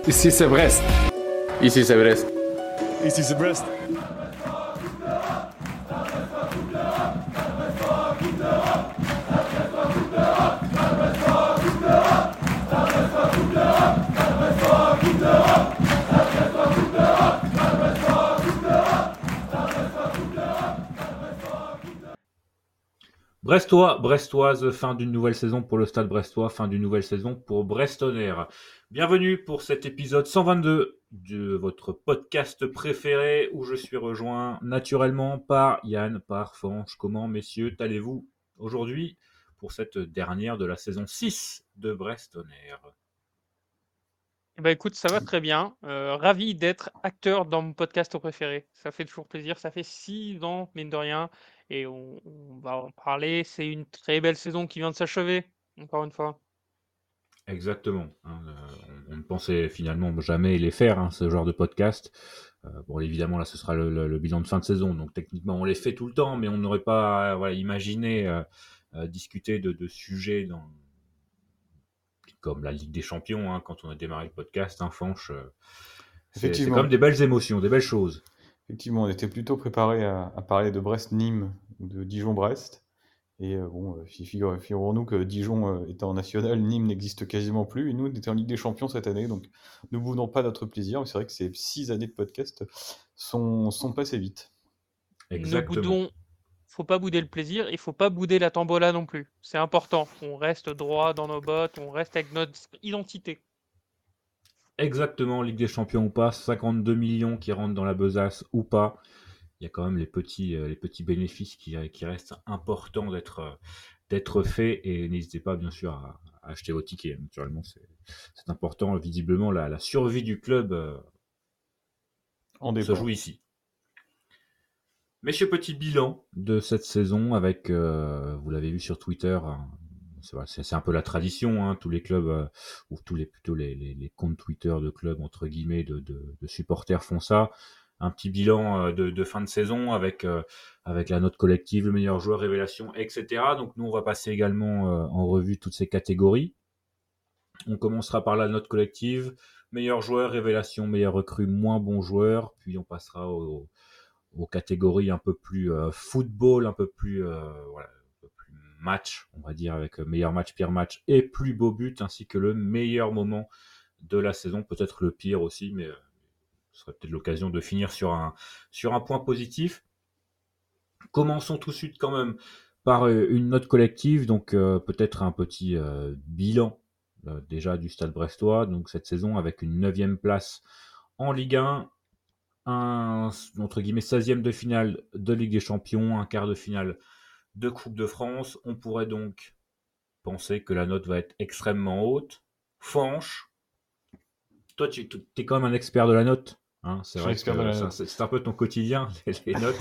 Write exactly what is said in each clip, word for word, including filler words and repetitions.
Ici c'est Brest. Ici c'est Brest. Ici c'est Brest. Brestois, Brestoise, fin d'une nouvelle saison pour le Stade Brestois, fin d'une nouvelle saison pour Brestonner. Bienvenue pour cet épisode cent vingt-deux de votre podcast préféré où je suis rejoint naturellement par Yann, par Fanche. Comment, messieurs, allez-vous aujourd'hui pour cette dernière de la saison six de Brestonner? Eh ben écoute, ça va très bien. Euh, ravi d'être acteur dans mon podcast préféré. Ça fait toujours plaisir. Ça fait six ans, mine de rien. Et on, on va en parler. C'est une très belle saison qui vient de s'achever, encore une fois. Exactement. Hein, euh, on, on ne pensait finalement jamais les faire, hein, ce genre de podcast. Euh, bon, évidemment, là, ce sera le, le, le bilan de fin de saison. Donc, techniquement, on les fait tout le temps, mais on n'aurait pas euh, voilà, imaginé euh, euh, discuter de, de sujets dans, comme la Ligue des Champions, hein, quand on a démarré le podcast, hein, Fanche. Euh, c'est, c'est quand même des belles émotions, des belles choses. Effectivement, on était plutôt préparé à, à parler de Brest-Nîmes ou de Dijon-Brest. Et euh, bon, euh, figure- figurons-nous que Dijon euh, était en national, Nîmes n'existe quasiment plus, et nous, on était en Ligue des Champions cette année, donc ne boudons pas notre plaisir. Mais c'est vrai que ces six années de podcast sont, sont passées vite. Ne Exactement. boudons, faut pas bouder le plaisir. Il faut pas bouder la tombola non plus. C'est important. On reste droit dans nos bottes. On reste avec notre identité. Exactement, Ligue des Champions ou pas, cinquante-deux millions qui rentrent dans la besace ou pas. Il y a quand même les petits, euh, les petits bénéfices qui, qui restent importants d'être, euh, d'être faits. Et n'hésitez pas, bien sûr, à, à acheter vos tickets. Naturellement, c'est, c'est important. Visiblement, la, la survie du club euh, En se dépend. joue ici. Messieurs, petit bilan de cette saison avec, euh, vous l'avez vu sur Twitter, hein, c'est, vrai, c'est, c'est un peu la tradition, hein, tous les clubs, euh, ou tous les, plutôt les, les, les comptes Twitter de clubs, entre guillemets, de, de, de supporters font ça. Un petit bilan euh, de, de fin de saison avec, euh, avec la note collective, le meilleur joueur, révélation, et cetera. Donc nous, on va passer également euh, en revue toutes ces catégories. On commencera par la note collective, meilleur joueur, révélation, meilleur recrue, moins bon joueur, puis on passera au aux catégories un peu plus euh, football, un peu plus, euh, voilà, un peu plus match, on va dire, avec meilleur match, pire match et plus beau but, ainsi que le meilleur moment de la saison, peut-être le pire aussi, mais euh, ce serait peut-être l'occasion de finir sur un, sur un point positif. Commençons tout de suite quand même par euh, une note collective, donc euh, peut-être un petit euh, bilan euh, déjà du Stade Brestois, donc cette saison avec une neuvième place en Ligue un, un entre guillemets seizième de finale de Ligue des Champions, un quart de finale de Coupe de France. On pourrait donc penser que la note va être extrêmement haute. Fanche, toi tu es quand même un expert de la note, hein, c'est vrai que c'est, c'est, c'est un peu ton quotidien, les, les notes.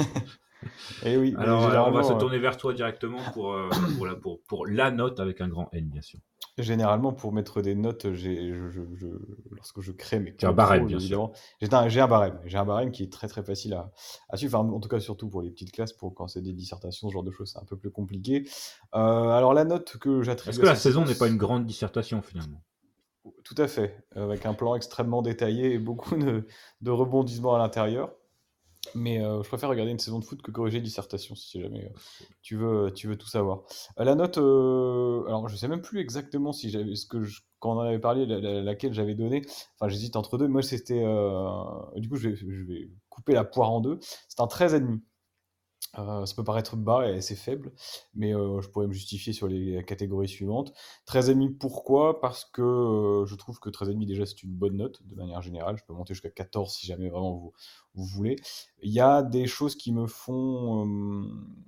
Et oui, alors, alors on va se tourner vers toi directement pour, euh, pour, la, pour, pour la note avec un grand N, bien sûr. Généralement, pour mettre des notes, j'ai, je, je, je, lorsque je crée mes contrôles, un barème, bien évidemment, j'ai un, j'ai un barème. J'ai un barème qui est très très facile à, à suivre. Enfin, en tout cas, surtout pour les petites classes, pour quand c'est des dissertations, ce genre de choses, c'est un peu plus compliqué. Euh, alors, la note que j'attribue. Est-ce que la saison n'est pas une grande dissertation finalement? Tout à fait, avec un plan extrêmement détaillé et beaucoup de, de rebondissements à l'intérieur. Mais euh, je préfère regarder une saison de foot que corriger une dissertation, si jamais euh, tu, veux, tu veux tout savoir. Euh, la note, euh, alors je sais même plus exactement si j'avais ce que je, quand on en avait parlé, la, la, laquelle j'avais donné. Enfin, j'hésite entre deux. Moi, c'était. Euh, du coup, je vais, je vais couper la poire en deux. C'est un treize virgule cinq. Euh, ça peut paraître bas et assez faible, mais euh, je pourrais me justifier sur les catégories suivantes. treize virgule cinq, pourquoi? Parce que euh, je trouve que treize virgule cinq déjà c'est une bonne note de manière générale. Je peux monter jusqu'à quatorze si jamais vraiment vous, vous voulez. Il y a des choses qui me font euh,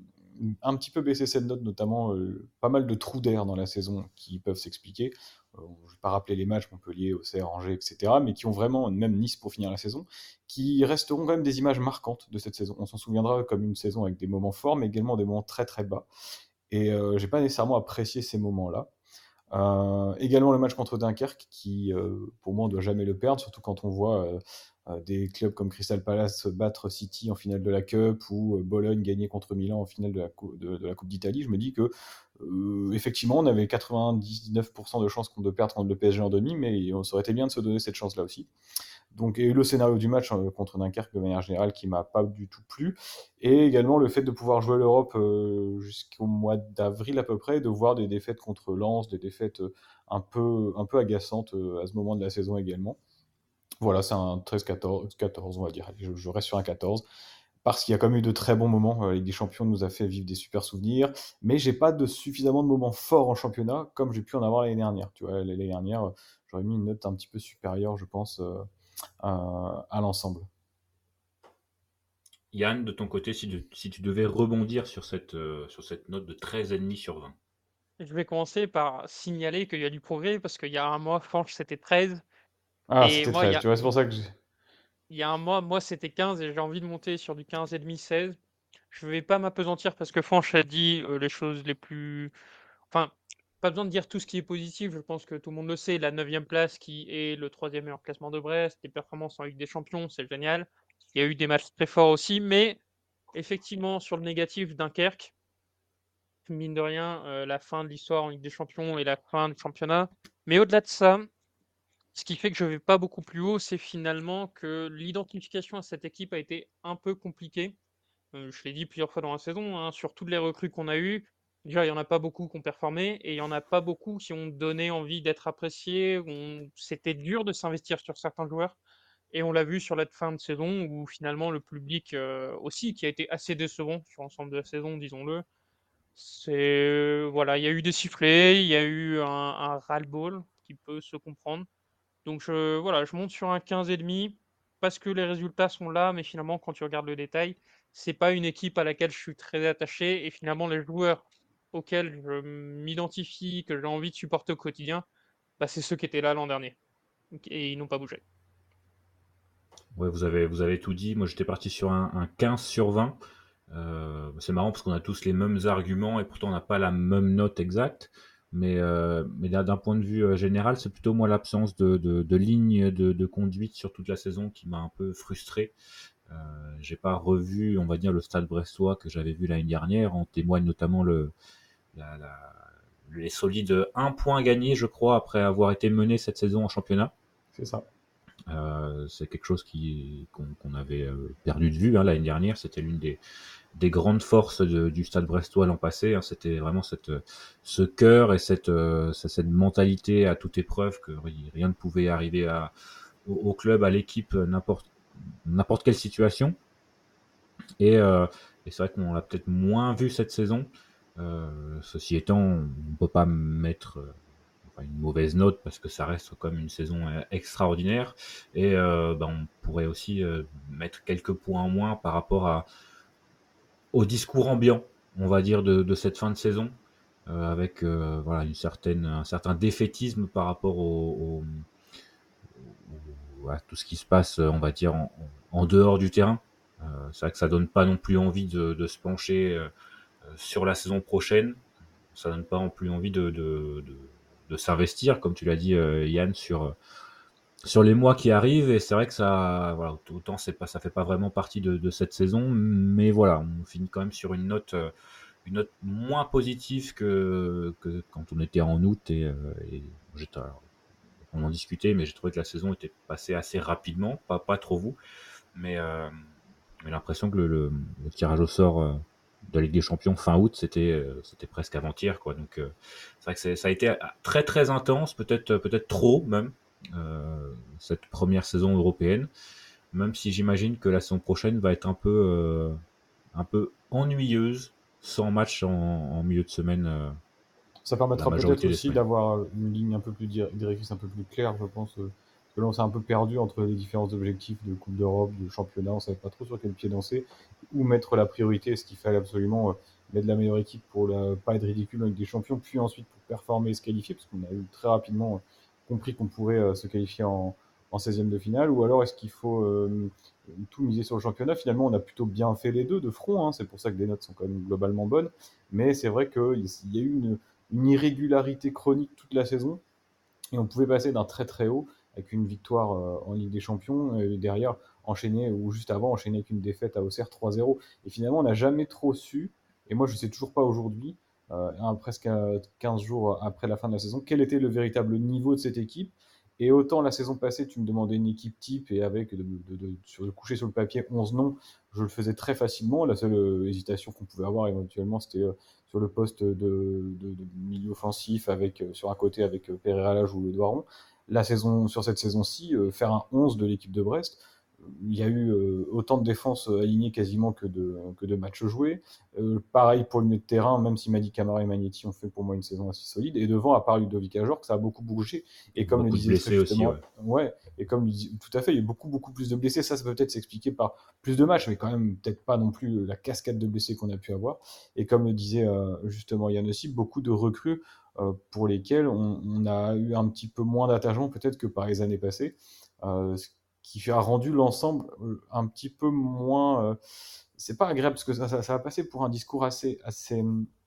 un petit peu baisser cette note, notamment euh, pas mal de trous d'air dans la saison qui peuvent s'expliquer. Euh, je ne vais pas rappeler les matchs, Montpellier, Auxerre, Angers, et cetera, mais qui ont vraiment, même Nice pour finir la saison, qui resteront quand même des images marquantes de cette saison. On s'en souviendra comme une saison avec des moments forts, mais également des moments très très bas. Et euh, j'ai pas nécessairement apprécié ces moments-là. Euh, également le match contre Dunkerque, qui euh, pour moi on ne doit jamais le perdre, surtout quand on voit euh, euh, des clubs comme Crystal Palace battre City en finale de la Cup ou euh, Bologne gagner contre Milan en finale de la, cou- de, de la Coupe d'Italie. Je me dis que euh, effectivement, on avait quatre-vingt-dix-neuf pour cent de chances de perdre contre le P S G en demi, mais on- ça aurait été bien de se donner cette chance-là aussi. Donc, et le scénario du match euh, contre Dunkerque de manière générale qui m'a pas du tout plu, et également le fait de pouvoir jouer l'Europe euh, jusqu'au mois d'avril à peu près, et de voir des défaites contre Lens, des défaites euh, un peu, un peu agaçantes euh, à ce moment de la saison également. Voilà, c'est un treize quatorze, quatorze on va dire. Allez, Je, je reste sur un quatorze parce qu'il y a quand même eu de très bons moments. Euh, La Ligue des Champions nous a fait vivre des super souvenirs, mais j'ai pas de suffisamment de moments forts en championnat comme j'ai pu en avoir l'année dernière. Tu vois, l'année dernière, euh, j'aurais mis une note un petit peu supérieure, je pense, euh, à, à l'ensemble. Yann, de ton côté, si, de- si tu devais rebondir sur cette, euh, sur cette note de treize virgule cinq sur vingt. Je vais commencer par signaler qu'il y a du progrès parce qu'il y a un mois, Franche, c'était treize. Ah, Et c'était moi, il y treize, a, tu vois, c'est pour ça que j'ai... il y a un mois, moi, c'était quinze et j'ai envie de monter sur du quinze virgule cinq, seize. Je vais pas m'apesantir parce que Franche a dit euh, les choses les plus. Enfin, pas besoin de dire tout ce qui est positif. Je pense que tout le monde le sait. La neuvième place qui est le troisième meilleur classement de Brest, les performances en Ligue des Champions, c'est génial. Il y a eu des matchs très forts aussi, mais effectivement, sur le négatif, Dunkerque, mine de rien, euh, la fin de l'histoire en Ligue des Champions et la fin du championnat. Mais au-delà de ça, ce qui fait que je vais pas beaucoup plus haut, c'est finalement que l'identification à cette équipe a été un peu compliquée. Euh, je l'ai dit plusieurs fois dans la saison, hein, sur toutes les recrues qu'on a eues, déjà il n'y en a pas beaucoup qui ont performé et il n'y en a pas beaucoup qui ont donné envie d'être appréciés. On- C'était dur de s'investir sur certains joueurs et on l'a vu sur la fin de saison où finalement le public euh, aussi, qui a été assez décevant sur l'ensemble de la saison, disons-le. C'est voilà, il y a eu des sifflets, il y a eu un, un ras-le-bol qui peut se comprendre. Donc je, voilà, je monte sur un quinze virgule cinq parce que les résultats sont là, mais finalement, quand tu regardes le détail, c'est pas une équipe à laquelle je suis très attaché. Et finalement, les joueurs auxquels je m'identifie, que j'ai envie de supporter au quotidien, bah, c'est ceux qui étaient là l'an dernier. Et ils n'ont pas bougé. Ouais, vous avez, vous avez tout dit. Moi, j'étais parti sur un, un quinze sur vingt. Euh, c'est marrant parce qu'on a tous les mêmes arguments et pourtant on n'a pas la même note exacte. Mais, euh, mais d'un d'un point de vue euh, général, c'est plutôt moi l'absence de, de, de ligne de, de conduite sur toute la saison qui m'a un peu frustré. Euh, j'ai pas revu, on va dire, le Stade Brestois que j'avais vu l'année dernière. En témoigne notamment le, la, la, les solides un point gagnés, je crois, après avoir été mené cette saison en championnat. C'est ça. Euh, c'est quelque chose qui, qu'on, qu'on avait euh, perdu de vue hein, l'année dernière. C'était l'une des, des grandes forces de, du Stade Brestois l'an passé. Hein. C'était vraiment cette, ce cœur et cette, euh, cette mentalité à toute épreuve que rien ne pouvait arriver à, au, au club, à l'équipe, n'importe, n'importe quelle situation. Et, euh, et c'est vrai qu'on l'a peut-être moins vu cette saison. Euh, ceci étant, on ne peut pas mettre euh, enfin, une mauvaise note parce que ça reste comme une saison euh, extraordinaire. Et euh, ben, on pourrait aussi euh, mettre quelques points en moins par rapport à, au discours ambiant, on va dire, de, de cette fin de saison, euh, avec euh, voilà, une certaine, un certain défaitisme par rapport au, au- au- à tout ce qui se passe, on va dire, en, en dehors du terrain. Euh, c'est vrai que ça donne pas non plus envie de, de se pencher euh, sur la saison prochaine. Ça donne pas non plus envie de, de, de, de s'investir, comme tu l'as dit, euh, Yann, sur, sur les mois qui arrivent. Et c'est vrai que ça, voilà, autant c'est pas, ça fait pas vraiment partie de, de cette saison, mais voilà, on finit quand même sur une note, euh, une note moins positive que, que quand on était en août. Et, euh, et j'étais, alors, on en discutait, mais j'ai trouvé que la saison était passée assez rapidement, pas, pas trop vous, mais, euh, mais l'impression que le, le, le tirage au sort euh, de la Ligue des Champions fin août, c'était euh, c'était presque avant-hier, quoi. Donc euh, c'est vrai que c'est, ça a été très très intense, peut-être peut-être trop même euh, cette première saison européenne. Même si j'imagine que la saison prochaine va être un peu euh, un peu ennuyeuse, sans match en, en milieu de semaine euh, Ça la permettra peut-être majorité des aussi semaines. d'avoir une ligne un peu plus dir- directrice, un peu plus claire, je pense. euh, Parce que là, on s'est un peu perdu entre les différents objectifs de Coupe d'Europe, de championnat. On savait pas trop sur quel pied danser, où mettre la priorité. Est-ce qu'il fallait absolument euh, mettre la meilleure équipe pour la, pas être ridicule avec des champions, puis ensuite pour performer et se qualifier, parce qu'on a eu très rapidement euh, compris qu'on pourrait euh, se qualifier en, en seizième de finale, ou alors est-ce qu'il faut euh, tout miser sur le championnat? Finalement, on a plutôt bien fait les deux de front, hein. C'est pour ça que les notes sont quand même globalement bonnes. Mais c'est vrai qu'il y a eu une une irrégularité chronique toute la saison. Et on pouvait passer d'un très très haut avec une victoire euh, en Ligue des Champions et derrière enchaîner, ou juste avant, enchaîner avec une défaite à Auxerre trois zéro. Et finalement, on n'a jamais trop su, et moi je ne sais toujours pas aujourd'hui, euh, un, presque euh, quinze jours après la fin de la saison, quel était le véritable niveau de cette équipe. Et autant la saison passée, tu me demandais une équipe type et avec de, de, de, sur, de coucher sur le papier onze noms, je le faisais très facilement. La seule euh, hésitation qu'on pouvait avoir éventuellement, c'était euh, sur le poste de, de, de milieu offensif avec, euh, sur un côté avec euh, Pereira Lage ou Le Doiron. La saison, sur cette saison-ci, euh, faire un onze de l'équipe de Brest, il y a eu euh, autant de défenses alignées quasiment que de, que de matchs joués. Euh, pareil pour le milieu de terrain, même si Madi Camara et Magnetti ont fait pour moi une saison assez solide. Et devant, à part Ludovic Ajor, que ça a beaucoup bougé. Et comme le Beaucoup de disait très blessés aussi, justement, ouais. ouais, et comme le dis- tout à fait, il y a eu beaucoup, beaucoup plus de blessés. Ça, ça peut peut-être s'expliquer par plus de matchs, mais quand même peut-être pas non plus la cascade de blessés qu'on a pu avoir. Et comme le disait euh, justement Yann aussi, beaucoup de recrues euh, pour lesquelles on, on a eu un petit peu moins d'attachement peut-être que par les années passées. Euh, ce qui a rendu l'ensemble euh, un petit peu moins. Euh, c'est pas agréable parce que ça, ça, ça va passer pour un discours assez, assez,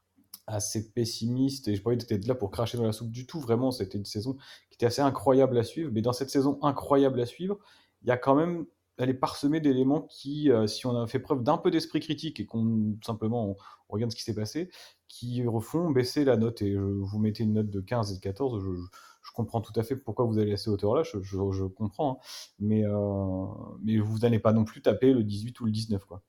assez pessimiste et je pas envie d'être là pour cracher dans la soupe du tout. Vraiment, c'était une saison qui était assez incroyable à suivre. Mais dans cette saison incroyable à suivre, il y a quand même. Elle est parsemée d'éléments qui, euh, si on a fait preuve d'un peu d'esprit critique et qu'on simplement on, on regarde ce qui s'est passé, qui refont baisser la note. Et je, vous mettez une note de quinze et de quatorze, je, je comprends tout à fait pourquoi vous allez à ces hauteurs-là, je, je, je comprends. Hein. Mais, euh, mais vous n'allez pas non plus taper le dix-huit ou le dix-neuf, quoi.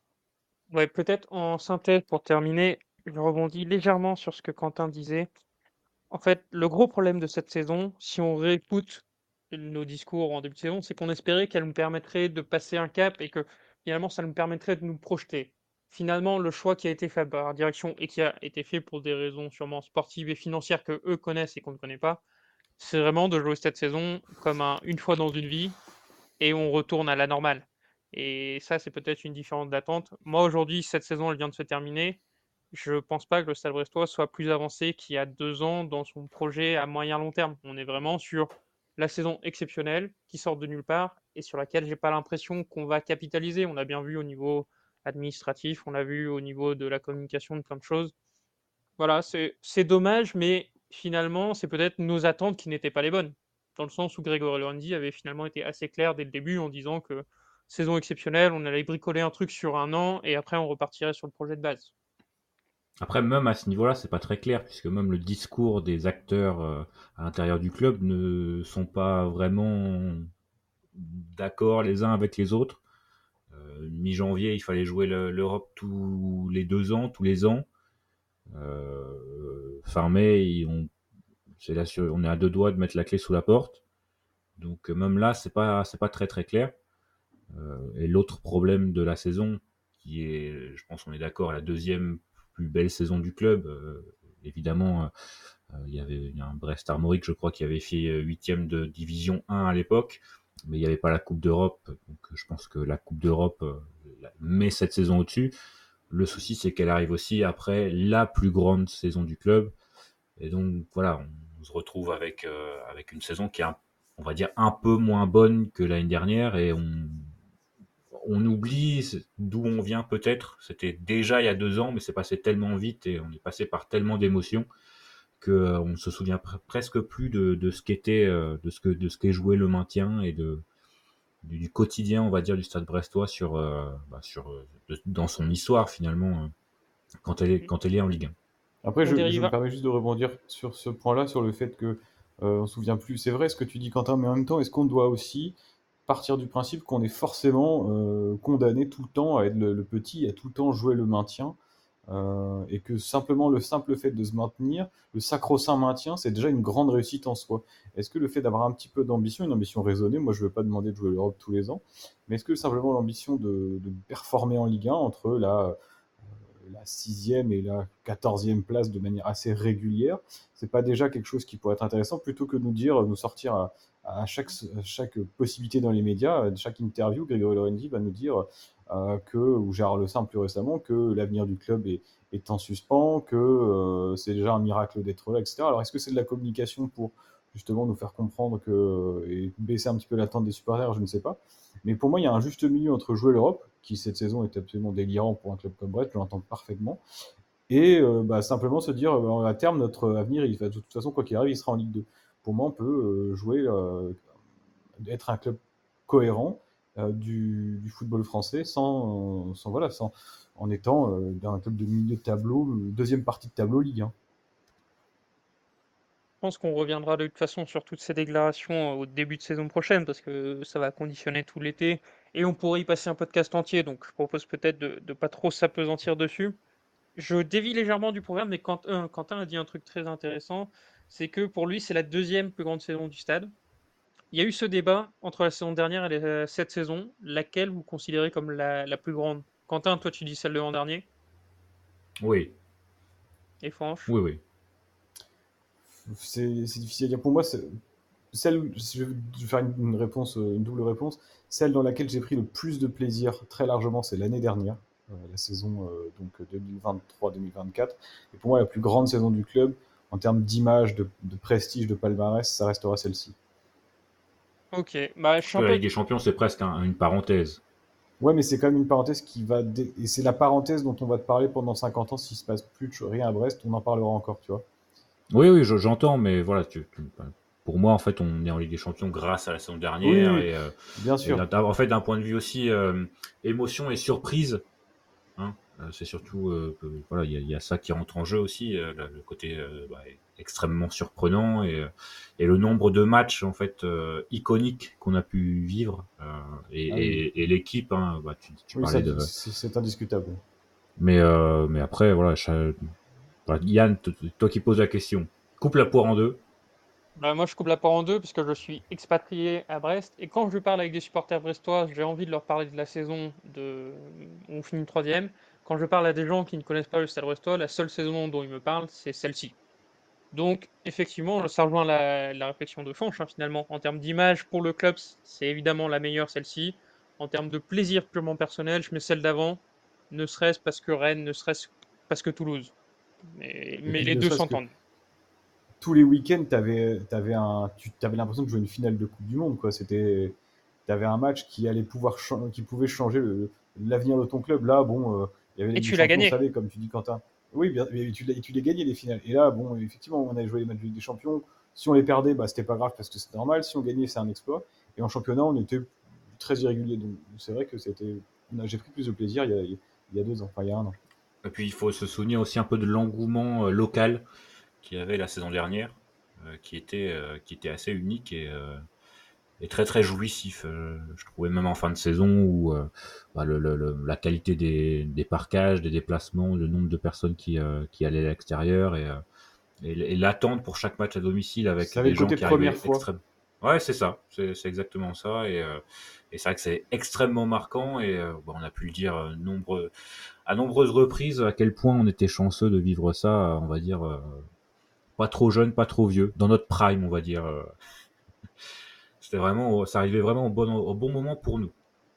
Ouais, peut-être en synthèse pour terminer, je rebondis légèrement sur ce que Quentin disait. En fait, le gros problème de cette saison, si on réécoute nos discours en début de saison, c'est qu'on espérait qu'elle nous permettrait de passer un cap et que finalement ça nous permettrait de nous projeter. Finalement, le choix qui a été fait par la direction et qui a été fait pour des raisons sûrement sportives et financières que eux connaissent et qu'on ne connaît pas, c'est vraiment de jouer cette saison comme un une fois dans une vie et on retourne à la normale. Et ça, c'est peut-être une différence d'attente. Moi, aujourd'hui, cette saison, elle vient de se terminer. Je pense pas que le Stade Brestois soit plus avancé qu'il y a deux ans dans son projet à moyen long terme. On est vraiment sur la saison exceptionnelle qui sort de nulle part et sur laquelle j'ai pas l'impression qu'on va capitaliser. On a bien vu au niveau administratif, on l'a vu au niveau de la communication, de plein de choses. Voilà, c'est c'est dommage, mais finalement, c'est peut-être nos attentes qui n'étaient pas les bonnes. Dans le sens où Grégory Lorenzi avait finalement été assez clair dès le début en disant que saison exceptionnelle, on allait bricoler un truc sur un an et après on repartirait sur le projet de base. Après, même à ce niveau-là, c'est pas très clair, puisque même le discours des acteurs euh, à l'intérieur du club ne sont pas vraiment d'accord les uns avec les autres. Euh, mi-janvier, il fallait jouer le- l'Europe tous les deux ans, tous les ans. Euh, fin mai, on, c'est là sur, on est à deux doigts de mettre la clé sous la porte. Donc euh, même là, c'est pas, c'est pas très très clair. Euh, et l'autre problème de la saison, qui est, je pense qu'on est d'accord, la deuxième plus belle saison du club, euh, évidemment, euh, il y avait il y a un Brest Armorique, je crois, qui avait fait huitième de division un à l'époque, mais il n'y avait pas la Coupe d'Europe, donc je pense que la Coupe d'Europe euh, met cette saison au-dessus. Le souci, c'est qu'elle arrive aussi après la plus grande saison du club, et donc voilà, on se retrouve avec, euh, avec une saison qui est, un, on va dire, un peu moins bonne que l'année dernière, et on, on oublie d'où on vient peut-être. C'était déjà il y a deux ans, mais c'est passé tellement vite et on est passé par tellement d'émotions que euh, on ne se souvient pr- presque plus de, de ce qu'était, euh, de ce que de ce qu'est joué le maintien et de du, du quotidien, on va dire, du Stade Brestois sur euh, bah, sur euh, de- dans son histoire finalement euh, quand elle est quand elle est en Ligue un. Après, On je, je me dériva. permets juste de rebondir sur ce point-là, sur le fait que euh, on se souvient plus. C'est vrai ce que tu dis, Quentin, mais en même temps, est-ce qu'on doit aussi partir du principe qu'on est forcément euh, condamné tout le temps à être le, le petit, à tout le temps jouer le maintien, euh, et que simplement le simple fait de se maintenir, le sacro-saint maintien, c'est déjà une grande réussite en soi. Est-ce que le fait d'avoir un petit peu d'ambition, une ambition raisonnée, moi je ne veux pas demander de jouer l'Europe tous les ans, mais est-ce que simplement l'ambition de, de performer en Ligue un entre la la sixième et la quatorzième place de manière assez régulière, c'est pas déjà quelque chose qui pourrait être intéressant plutôt que de nous dire, nous sortir à, à chaque, à chaque possibilité dans les médias, à chaque interview, Grégory Lorenzi va nous dire euh, que, ou Gérard Le Simple plus récemment, que l'avenir du club est, est en suspens, que euh, c'est déjà un miracle d'être là, et cetera. Alors est-ce que c'est de la communication pour justement nous faire comprendre que, et baisser un petit peu l'attente des supporters, je ne sais pas. Mais pour moi, il y a un juste milieu entre jouer l'Europe, qui cette saison est absolument délirant pour un club comme Brest, je l'entends parfaitement, et euh, bah, simplement se dire, euh, à terme, notre avenir, il va, de toute façon, quoi qu'il arrive, il sera en Ligue deux. Pour moi, on peut euh, jouer, euh, être un club cohérent euh, du, du football français sans, sans, voilà, sans, en étant euh, dans un club de milieu de tableau, euh, deuxième partie de tableau Ligue un. Je pense qu'on reviendra de toute façon sur toutes ces déclarations euh, au début de saison prochaine parce que ça va conditionner tout l'été et on pourrait y passer un podcast entier. Donc je propose peut-être de ne pas trop s'apesantir dessus. Je dévie légèrement du programme, mais Quentin, euh, Quentin a dit un truc très intéressant, c'est que pour lui c'est la deuxième plus grande saison du stade. Il y a eu ce débat entre la saison dernière et la- cette saison, laquelle vous considérez comme la, la plus grande? Quentin, toi tu dis celle de l'an dernier, Oui, et Franche. oui, oui. C'est c'est difficile à dire. Pour moi, c'est- celle, si je vais faire une, une réponse, euh, une double réponse, celle dans laquelle j'ai pris le plus de plaisir très largement, c'est l'année dernière, euh, la saison euh, donc deux mille vingt-trois deux mille vingt-quatre. Et pour moi, la plus grande saison du club, en termes d'image, de, de prestige, de palmarès, ça restera celle-ci. Ok, bah je suis Que un la peu. Ligue des Champions, c'est presque un- une parenthèse. Ouais, mais c'est quand même une parenthèse qui va. dé- Et c'est la parenthèse dont on va te parler pendant cinquante ans s'il se passe plus de ch- rien à Brest, on en parlera encore, tu vois. Oui, oui, je- j'entends, mais voilà, tu, tu- pour moi, en fait, on est en Ligue des Champions grâce à la saison Oui, dernière oui, et, euh, bien et sûr. d'un- en fait, d'un point de vue aussi euh, émotion et surprise, hein, euh, c'est surtout euh, que, voilà, il y, a- il y a ça qui rentre en jeu aussi, euh, le le côté euh, bah, extrêmement surprenant et, euh, et le nombre de matchs en fait euh, iconiques qu'on a pu vivre euh, et, Ah oui, et- et l'équipe, hein, bah, tu, tu oui, ça, parlais de, c'est c'est indiscutable. mais euh, mais après voilà, cha- voilà, Yann, t- t- toi qui poses la question, coupe la poire en deux. Bah, moi, je coupe la part en deux parce que je suis expatrié à Brest. Et quand je parle avec des supporters brestois, j'ai envie de leur parler de la saison de... où on finit troisième. Quand je parle à des gens qui ne connaissent pas le Stade brestois, la seule saison dont ils me parlent, c'est celle-ci. Donc, effectivement, ça rejoint la, la réflexion de Fanch, hein, finalement. En termes d'image pour le club, c'est évidemment la meilleure, celle-ci. En termes de plaisir purement personnel, je mets celle d'avant, ne serait-ce parce que Rennes, ne serait-ce parce que Toulouse. Mais, Et mais puis les ne deux serait-ce que s'entendent. tous les week-ends, t'avais, t'avais un, tu avais l'impression de jouer une finale de Coupe du Monde, quoi. C'était, t'avais un match qui allait pouvoir, cha- qui pouvait changer le- l'avenir de ton club. Là, bon, euh, il y avait la Et Ligue des tu l'as Champions, on gagné. savait, comme tu dis, Quentin. Oui, bien, mais tu l'as, tu les gagnais les finales. Et là, bon, effectivement, on avait joué les matchs de Ligue des Champions. Si on les perdait, bah, c'était pas grave parce que c'était normal. Si on gagnait, c'est un exploit. Et en championnat, on était très irrégulier. Donc, c'est vrai que c'était, on a- j'ai pris plus de plaisir il y a, il y a deux ans, enfin, il y a un an. Et puis il faut se souvenir aussi un peu de l'engouement euh, local qu'il y avait la saison dernière, euh, qui était euh, qui était assez unique et, euh, et très très jouissif. Euh, je trouvais même en fin de saison où euh, bah, le, le- le- la qualité des, des parquages, des déplacements, le nombre de personnes qui euh, qui allaient à l'extérieur et, euh, et, et l'attente pour chaque match à domicile avec Ça avait des le gens côté qui première arrivaient fois. extrêmement. Ouais, c'est ça, c'est c'est exactement ça. Et, euh, et c'est vrai que c'est extrêmement marquant et euh, bon, on a pu le dire euh, nombreux, à nombreuses reprises à quel point on était chanceux de vivre ça, on va dire, euh, pas trop jeune, pas trop vieux, dans notre prime, on va dire. euh. C'était vraiment, ça arrivait vraiment au bon, au bon moment pour nous.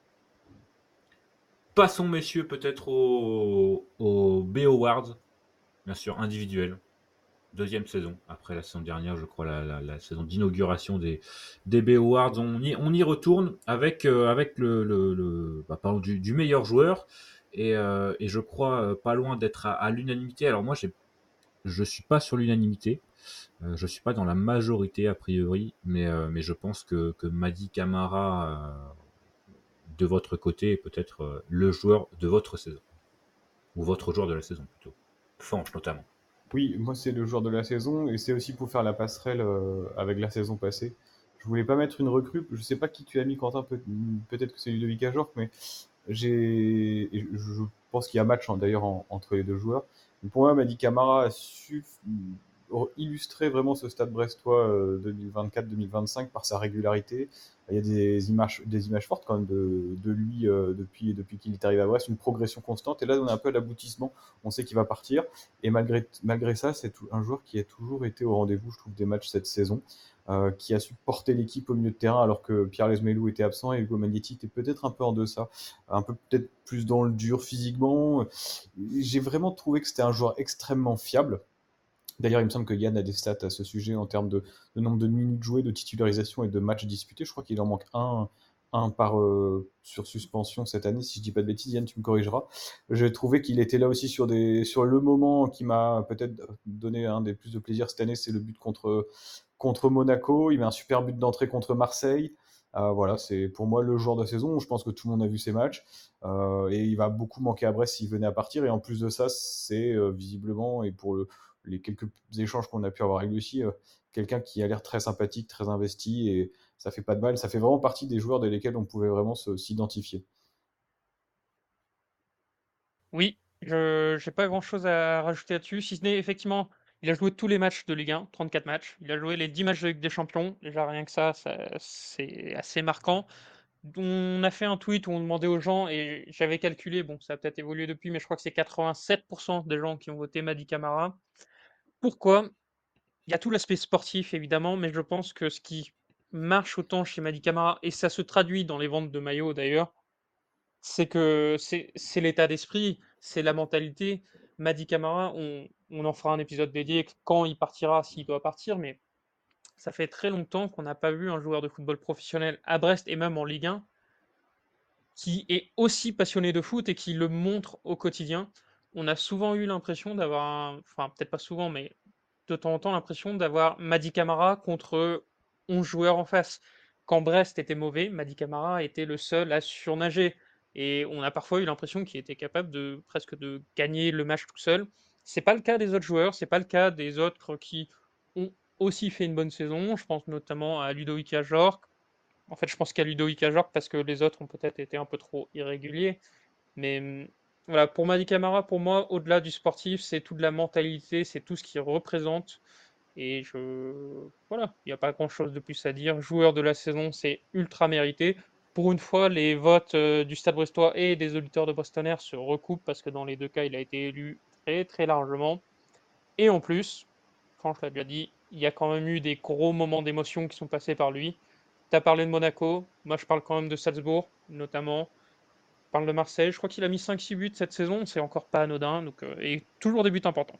Passons, messieurs, peut-être au, au B Awards, bien sûr, individuel. Deuxième saison, après la saison dernière, je crois, la, la, la saison d'inauguration des, des B Awards. On y, on y retourne avec, euh, avec le, le, le bah, pardon, du, du meilleur joueur. Et, euh, et je crois euh, pas loin d'être à, à l'unanimité. Alors moi, j'ai, je suis pas sur l'unanimité. Euh, je suis pas dans la majorité a priori, mais, euh, mais je pense que, que Mady Camara, euh, de votre côté, est peut-être euh, le joueur de votre saison. Ou votre joueur de la saison, plutôt. Fanch, notamment. Oui, moi c'est le joueur de la saison et c'est aussi pour faire la passerelle euh, avec la saison passée. Je voulais pas mettre une recrue, je sais pas qui tu as mis Quentin, peut- peut-être que c'est Ludovic Ajorc, mais j'ai, et je je pense qu'il y a match hein, d'ailleurs en- entre les deux joueurs. Mais pour moi, Mady Camara a su mm, illustrer vraiment ce stade brestois euh, deux mille vingt-quatre deux mille vingt-cinq par sa régularité. Il y a des images, des images fortes quand même de, de lui euh, depuis, depuis qu'il est arrivé à Brest, une progression constante. Et là, on est un peu à l'aboutissement, on sait qu'il va partir. Et malgré, malgré ça, c'est tout- un joueur qui a toujours été au rendez-vous, je trouve, des matchs cette saison, euh, qui a su porter l'équipe au milieu de terrain alors que Pierre Lesmelou était absent et Hugo Magnetti était peut-être un peu en deçà, un peu peut-être plus dans le dur physiquement. J'ai vraiment trouvé que c'était un joueur extrêmement fiable. D'ailleurs, il me semble que Yann a des stats à ce sujet en termes de, de nombre de minutes jouées, de titularisation et de matchs disputés. Je crois qu'il en manque un, un par euh, sur suspension cette année, si je dis pas de bêtises. Yann, tu me corrigeras. J'ai trouvé qu'il était là aussi sur, des, sur le moment qui m'a peut-être donné un des plus de plaisir cette année, c'est le but contre, contre Monaco. Il met un super but d'entrée contre Marseille. Euh, voilà, c'est pour moi le joueur de la saison. Je pense que tout le monde a vu ses matchs. Euh, et il va beaucoup manquer à Brest s'il venait à partir. Et en plus de ça, c'est euh, visiblement, et pour le- les quelques échanges qu'on a pu avoir avec lui aussi, euh, quelqu'un qui a l'air très sympathique, très investi. Et ça fait pas de mal. Ça fait vraiment partie des joueurs avec lesquels on pouvait vraiment se- s'identifier. Oui, je j'ai pas grand-chose à rajouter là-dessus, si ce n'est effectivement, il a joué tous les matchs de Ligue un, trente-quatre matchs. Il a joué les dix matchs de Ligue des Champions. Déjà rien que ça, ça c'est assez marquant. On a fait un tweet où on demandait aux gens et j'avais calculé, bon ça a peut-être évolué depuis, mais je crois que c'est quatre-vingt-sept des gens qui ont voté Mady Camara. Pourquoi? Il y a tout l'aspect sportif évidemment, mais je pense que ce qui marche autant chez Mady Camara, et ça se traduit dans les ventes de maillots d'ailleurs, c'est que c'est c'est l'état d'esprit, c'est la mentalité. Mady Camara, on, on en fera un épisode dédié quand il partira, s'il doit partir, mais ça fait très longtemps qu'on n'a pas vu un joueur de football professionnel à Brest et même en Ligue un qui est aussi passionné de foot et qui le montre au quotidien. On a souvent eu l'impression d'avoir, un- enfin peut-être pas souvent, mais de temps en temps l'impression d'avoir Mady Camara contre onze joueurs en face. Quand Brest était mauvais, Mady Camara était le seul à surnager. Et on a parfois eu l'impression qu'il était capable de presque de gagner le match tout seul. C'est pas le cas des autres joueurs, c'est pas le cas des autres qui ont aussi fait une bonne saison. Je pense notamment à Ludovic Ajorc. En fait, je pense qu'à Ludovic Ajorc parce que les autres ont peut-être été un peu trop irréguliers. Mais hum, voilà, pour Mady Camara, pour moi, au-delà du sportif, c'est toute la mentalité, c'est tout ce qu'il représente. Et je. Voilà, il n'y a pas grand-chose de plus à dire. Joueur de la saison, c'est ultra mérité. Pour une fois, les votes euh, du Stade Brestois et des auditeurs de Boston Air se recoupent parce que dans les deux cas, il a été élu très très largement. Et en plus, Franck l'a déjà dit, il y a quand même eu des gros moments d'émotion qui sont passés par lui. Tu as parlé de Monaco, moi je parle quand même de Salzbourg, notamment. Je parle de Marseille, je crois qu'il a mis cinq six buts cette saison, c'est encore pas anodin, donc, euh, et toujours des buts importants.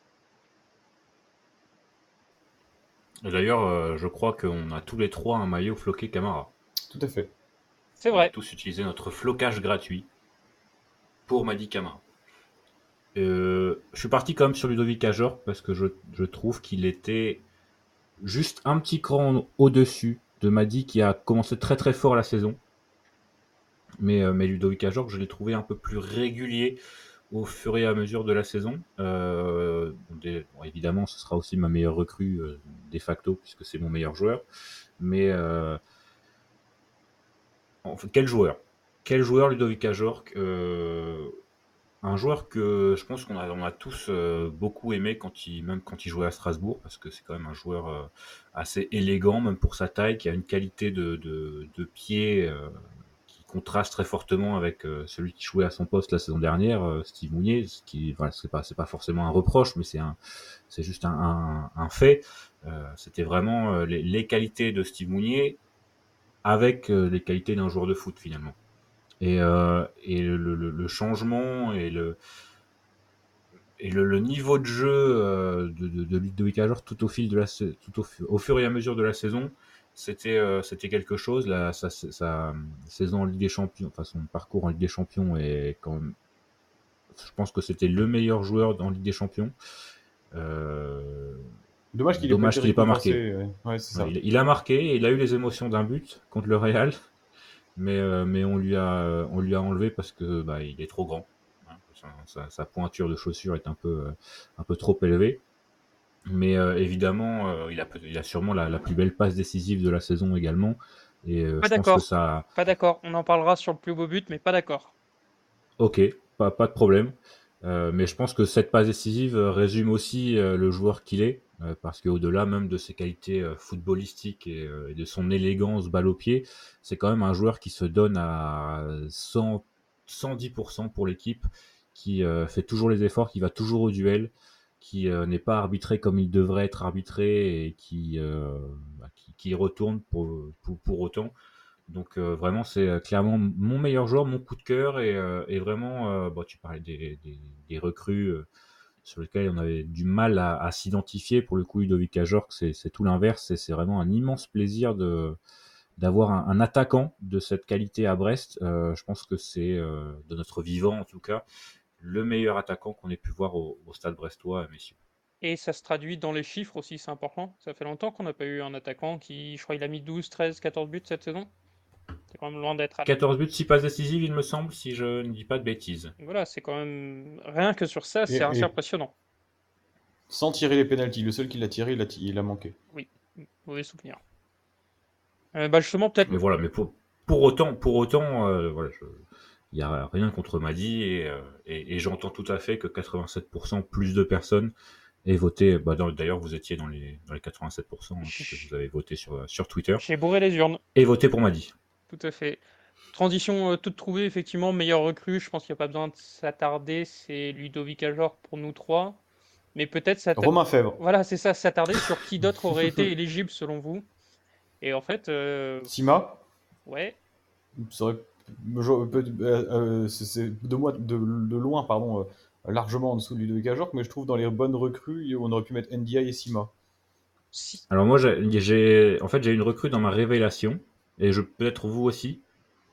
Et d'ailleurs, euh, je crois qu'on a tous les trois un maillot floqué Camara. Tout à fait. C'est On a vrai. tous utilisé notre flocage gratuit pour Mady Camara. Euh, je suis parti quand même sur Ludovic Ajorc parce que je, je trouve qu'il était juste un petit cran au-dessus de Mady qui a commencé très très fort la saison. Mais, euh, mais Ludovic Ajorc, je l'ai trouvé un peu plus régulier au fur et à mesure de la saison. Euh, des, bon, évidemment, ce sera aussi ma meilleure recrue euh, de facto puisque c'est mon meilleur joueur. Mais euh, en fait, quel joueur Quel joueur Ludovic Ajorc euh, Un joueur que je pense qu'on a, on a tous euh, beaucoup aimé quand il, même quand il jouait à Strasbourg, parce que c'est quand même un joueur euh, assez élégant, même pour sa taille, qui a une qualité de, de, de pied euh, qui contraste très fortement avec euh, celui qui jouait à son poste la saison dernière, euh, Steve Mounier, ce qui, voilà, c'est pas, c'est pas forcément un reproche, mais c'est un, c'est juste un, un, un fait. Euh, c'était vraiment euh, les, les qualités de Steve Mounier avec euh, les qualités d'un joueur de foot finalement. Et, euh, et le, le, le changement et le, et le, le niveau de jeu euh, de, de, de Ludovic Ajorc tout au fil de la tout au, au fur et à mesure de la saison, c'était euh, c'était quelque chose. Là, sa, sa saison en Ligue des Champions, enfin son parcours en Ligue des Champions est quand même, je pense que c'était le meilleur joueur en Ligue des Champions. Euh, Dommage qu'il ait pas dommage été qu'il n'ait pas récompensé. marqué. Ouais, ouais, c'est ça. Ouais, il, il a marqué, et il a eu les émotions d'un but contre le Real, mais euh, mais on lui a on lui a enlevé parce que bah, il est trop grand. Sa, sa, sa pointure de chaussure est un peu euh, un peu trop élevée. Mais euh, évidemment, euh, il, a, il a sûrement la, la plus belle passe décisive de la saison également. Et euh, Pas je pense que d'accord. ça. Pas d'accord. On en parlera sur le plus beau but, mais pas d'accord. Ok, pas, pas de problème. Euh, mais je pense que cette passe décisive résume aussi euh, le joueur qu'il est. Euh, parce qu'au-delà même de ses qualités euh, footballistiques et, euh, et de son élégance balle au pied, c'est quand même un joueur qui se donne à cent, cent dix pour cent pour l'équipe, qui euh, fait toujours les efforts, qui va toujours au duel, qui euh, n'est pas arbitré comme il devrait être arbitré et qui, euh, bah, qui, qui retourne pour, pour, pour autant. Donc euh, vraiment, c'est euh, clairement mon meilleur joueur, mon coup de cœur. Et, euh, et vraiment, euh, bon, tu parlais des, des, des recrues euh, sur lesquelles on avait du mal à, à s'identifier. Pour le coup, Ludovic Ajorc, c'est, c'est tout l'inverse. Et c'est vraiment un immense plaisir de, d'avoir un, un attaquant de cette qualité à Brest. Euh, je pense que c'est, euh, de notre vivant en tout cas, le meilleur attaquant qu'on ait pu voir au, au Stade brestois, messieurs. Et ça se traduit dans les chiffres aussi, c'est important. Ça fait longtemps qu'on n'a pas eu un attaquant qui, je crois, il a mis douze, treize, quatorze buts cette saison. C'est quand même loin d'être à la... quatorze buts, six passes décisives, il me semble, si je ne dis pas de bêtises. Voilà, c'est quand même... Rien que sur ça, Et, c'est assez et impressionnant. sans tirer les pénaltys, le seul qui l'a tiré, il a, ti- il a manqué. Oui, mauvais souvenir. Euh, bah justement, peut-être... Mais voilà, mais pour, pour autant, pour autant, euh, voilà, je- il n'y a rien contre Madi et, euh, et, et j'entends tout à fait que quatre-vingt-sept pour cent plus de personnes aient voté. Bah, dans- d'ailleurs, vous étiez dans les, dans les quatre-vingt-sept pour cent hein, quand vous avez voté sur, sur Twitter J'ai bourré les urnes, et voté pour Madi. tout à fait. Transition euh, toute trouvée, effectivement, meilleure recrue, je pense qu'il n'y a pas besoin de s'attarder, c'est Ludovic Ajor pour nous trois. Mais peut-être s'attarder... Romain Fèvre. Voilà, c'est ça, s'attarder sur qui d'autre aurait été éligible selon vous. Et en fait, euh, Sima. ouais, Ça aurait- je- peut- euh, euh, c'est c'est de, moi, de, de loin pardon, euh, largement en dessous de Ludovic Ajorc, mais je trouve dans les bonnes recrues, on aurait pu mettre N D I et Sima. si. Alors moi, j'ai, j'ai- en fait, j'ai une recrue dans ma révélation et je peut-être vous aussi.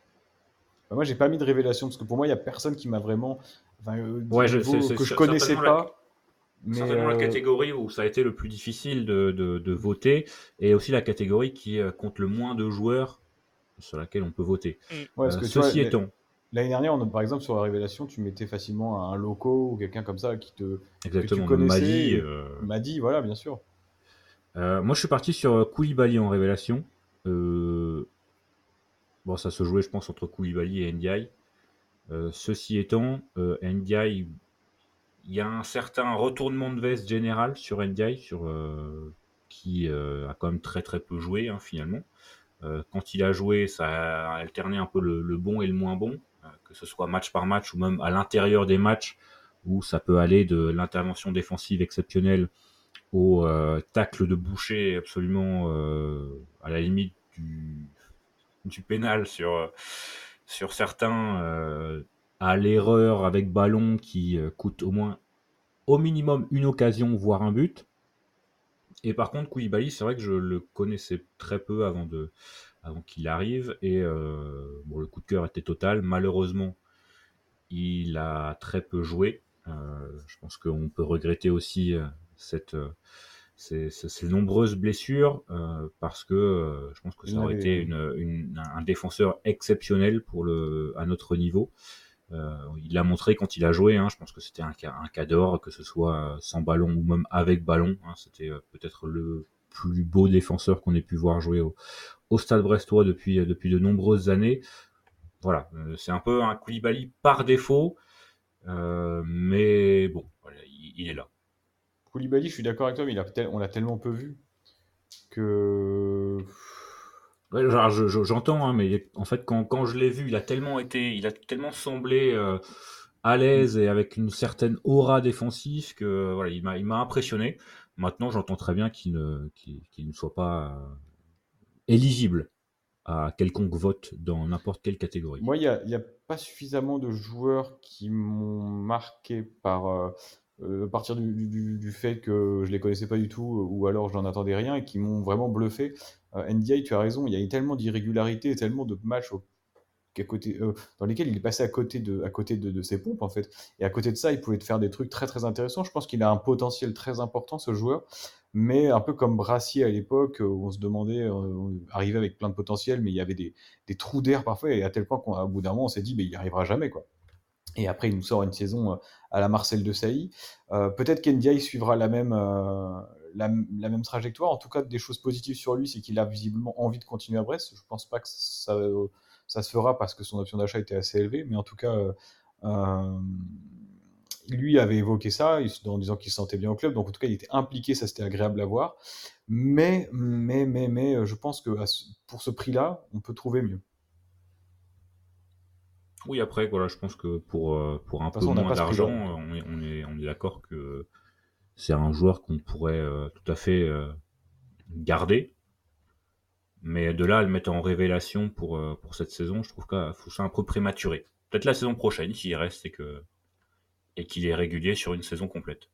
Bah, moi, j'ai pas mis de révélation parce que pour moi, il y a personne qui m'a vraiment. Enfin, euh, Ouais, je- niveau- c'est- c'est que je cer- connaissais certainement la- pas. Mais Certainement la euh, catégorie où ça a été le plus difficile de, de- de voter et aussi la catégorie qui euh, compte le moins de joueurs sur laquelle on peut voter. Mm. ouais, parce Euh, que tu vois, ceci l- étant, l'année dernière, on a- par exemple, sur la révélation, tu mettais facilement un loco ou quelqu'un comme ça qui te, que tu exactement, même connaissais. Madi, et euh, m'a dit, voilà, bien sûr. euh, moi je suis parti sur euh, Koulibaly en révélation. Euh, bon, ça se jouait, je pense, entre Koulibaly et Ndiaye. Euh, ceci étant, euh, Ndiaye, il y a un certain retournement de veste général sur Ndiaye, sur, euh, qui euh, a quand même très très peu joué hein, finalement. Euh, quand il a joué, ça a alterné un peu le, le bon et le moins bon, euh, que ce soit match par match ou même à l'intérieur des matchs, où ça peut aller de l'intervention défensive exceptionnelle au euh, tacle de boucher absolument euh, à la limite du, du pénal sur, euh, sur certains, euh, à l'erreur avec ballon qui euh, coûte au moins au minimum une occasion, voire un but. Et par contre, Koulibaly, c'est vrai que je le connaissais très peu avant, de, avant qu'il arrive. Et euh, bon, le coup de cœur était total. Malheureusement, il a très peu joué. Euh, je pense qu'on peut regretter aussi euh, cette, euh, ces, ces, ces nombreuses blessures euh, parce que euh, je pense que Il ça aurait n'avait- été une, une, un défenseur exceptionnel pour le, à notre niveau. Euh, il l'a montré quand il a joué. Hein, je pense que c'était un, un cas d'or, que ce soit sans ballon ou même avec ballon. Hein, c'était euh, peut-être le plus beau défenseur qu'on ait pu voir jouer au, au Stade Brestois depuis, depuis de nombreuses années. Voilà, euh, c'est un peu un Koulibaly par défaut, euh, mais bon, voilà, il, il est là. Koulibaly, je suis d'accord avec toi, mais il a tel- on l'a tellement peu vu que. Ouais, genre, je- je- j'entends, hein, mais en fait, quand, quand je l'ai vu, il a tellement été, il a tellement semblé euh, à l'aise et avec une certaine aura défensive que voilà, il m'a, il m'a impressionné. Maintenant, j'entends très bien qu'il ne, qu'il, qu'il ne soit pas euh, éligible à quelconque vote dans n'importe quelle catégorie. Moi, il n'y a, il y a pas suffisamment de joueurs qui m'ont marqué par, euh, euh, à partir du, du- du fait que je les connaissais pas du tout ou alors je n'en attendais rien et qui m'ont vraiment bluffé. Euh, N D I, tu as raison, il y a eu tellement d'irrégularités, tellement de matchs au- qu'à côté, euh, dans lesquels il est passé à côté, de, à côté de, de ses pompes en fait. Et à côté de ça, il pouvait te faire des trucs très très intéressants. Je pense qu'il a un potentiel très important ce joueur, mais un peu comme Brassier à l'époque, où on se demandait, euh, on arrivait avec plein de potentiel, mais il y avait des, des trous d'air parfois, et à tel point qu'au bout d'un moment, on s'est dit, mais il n'y arrivera jamais quoi. Et après, il nous sort une saison euh, à la Marcel de Sailly. Euh, peut-être qu'Ndiaye suivra la même, euh, la, la même trajectoire. En tout cas, des choses positives sur lui, c'est qu'il a visiblement envie de continuer à Brest. Je pense pas que ça, euh, ça se fera parce que son option d'achat était assez élevée, mais en tout cas, euh, euh, lui avait évoqué ça en disant qu'il se sentait bien au club. Donc en tout cas, il était impliqué, ça c'était agréable à voir. Mais, mais, mais, mais, je pense que à ce- pour ce prix-là, on peut trouver mieux. Oui, après, voilà, je pense que pour, euh, pour un De toute peu façon, on n'a moins pas ce d'argent, prix-là. euh, on est, on est, on est d'accord que c'est un joueur qu'on pourrait euh, tout à fait euh, garder. Mais de là à le mettre en révélation pour, euh, pour cette saison, je trouve que faut- c'est un peu prématuré. Peut-être la saison prochaine, s'il reste et que et qu'il est régulier sur une saison complète.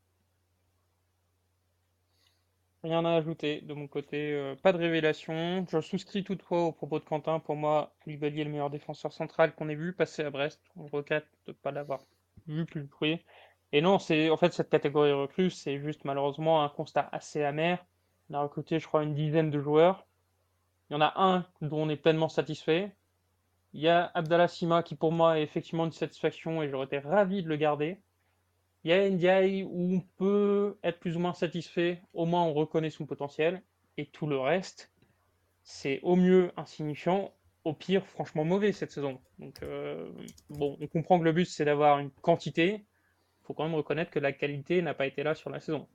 Rien à ajouter de mon côté, euh, pas de révélation. Je souscris toutefois aux propos de Quentin. Pour moi, Koulibaly est le meilleur défenseur central qu'on ait vu passer à Brest. On regrette de ne pas l'avoir vu plus près. Et non, c'est en fait cette catégorie recrue, c'est juste malheureusement un constat assez amer. On a recruté, je crois, une dizaine de joueurs. Il y en a un dont on est pleinement satisfait. Il y a Abdallah Sima qui pour moi est effectivement une satisfaction et j'aurais été ravi de le garder. Il y a Ndiaye où on peut être plus ou moins satisfait, au moins on reconnaît son potentiel. Et tout le reste, c'est au mieux insignifiant, au pire franchement mauvais cette saison. Donc euh, bon, on comprend que le but c'est d'avoir une quantité. Il faut quand même reconnaître que la qualité n'a pas été là sur la saison.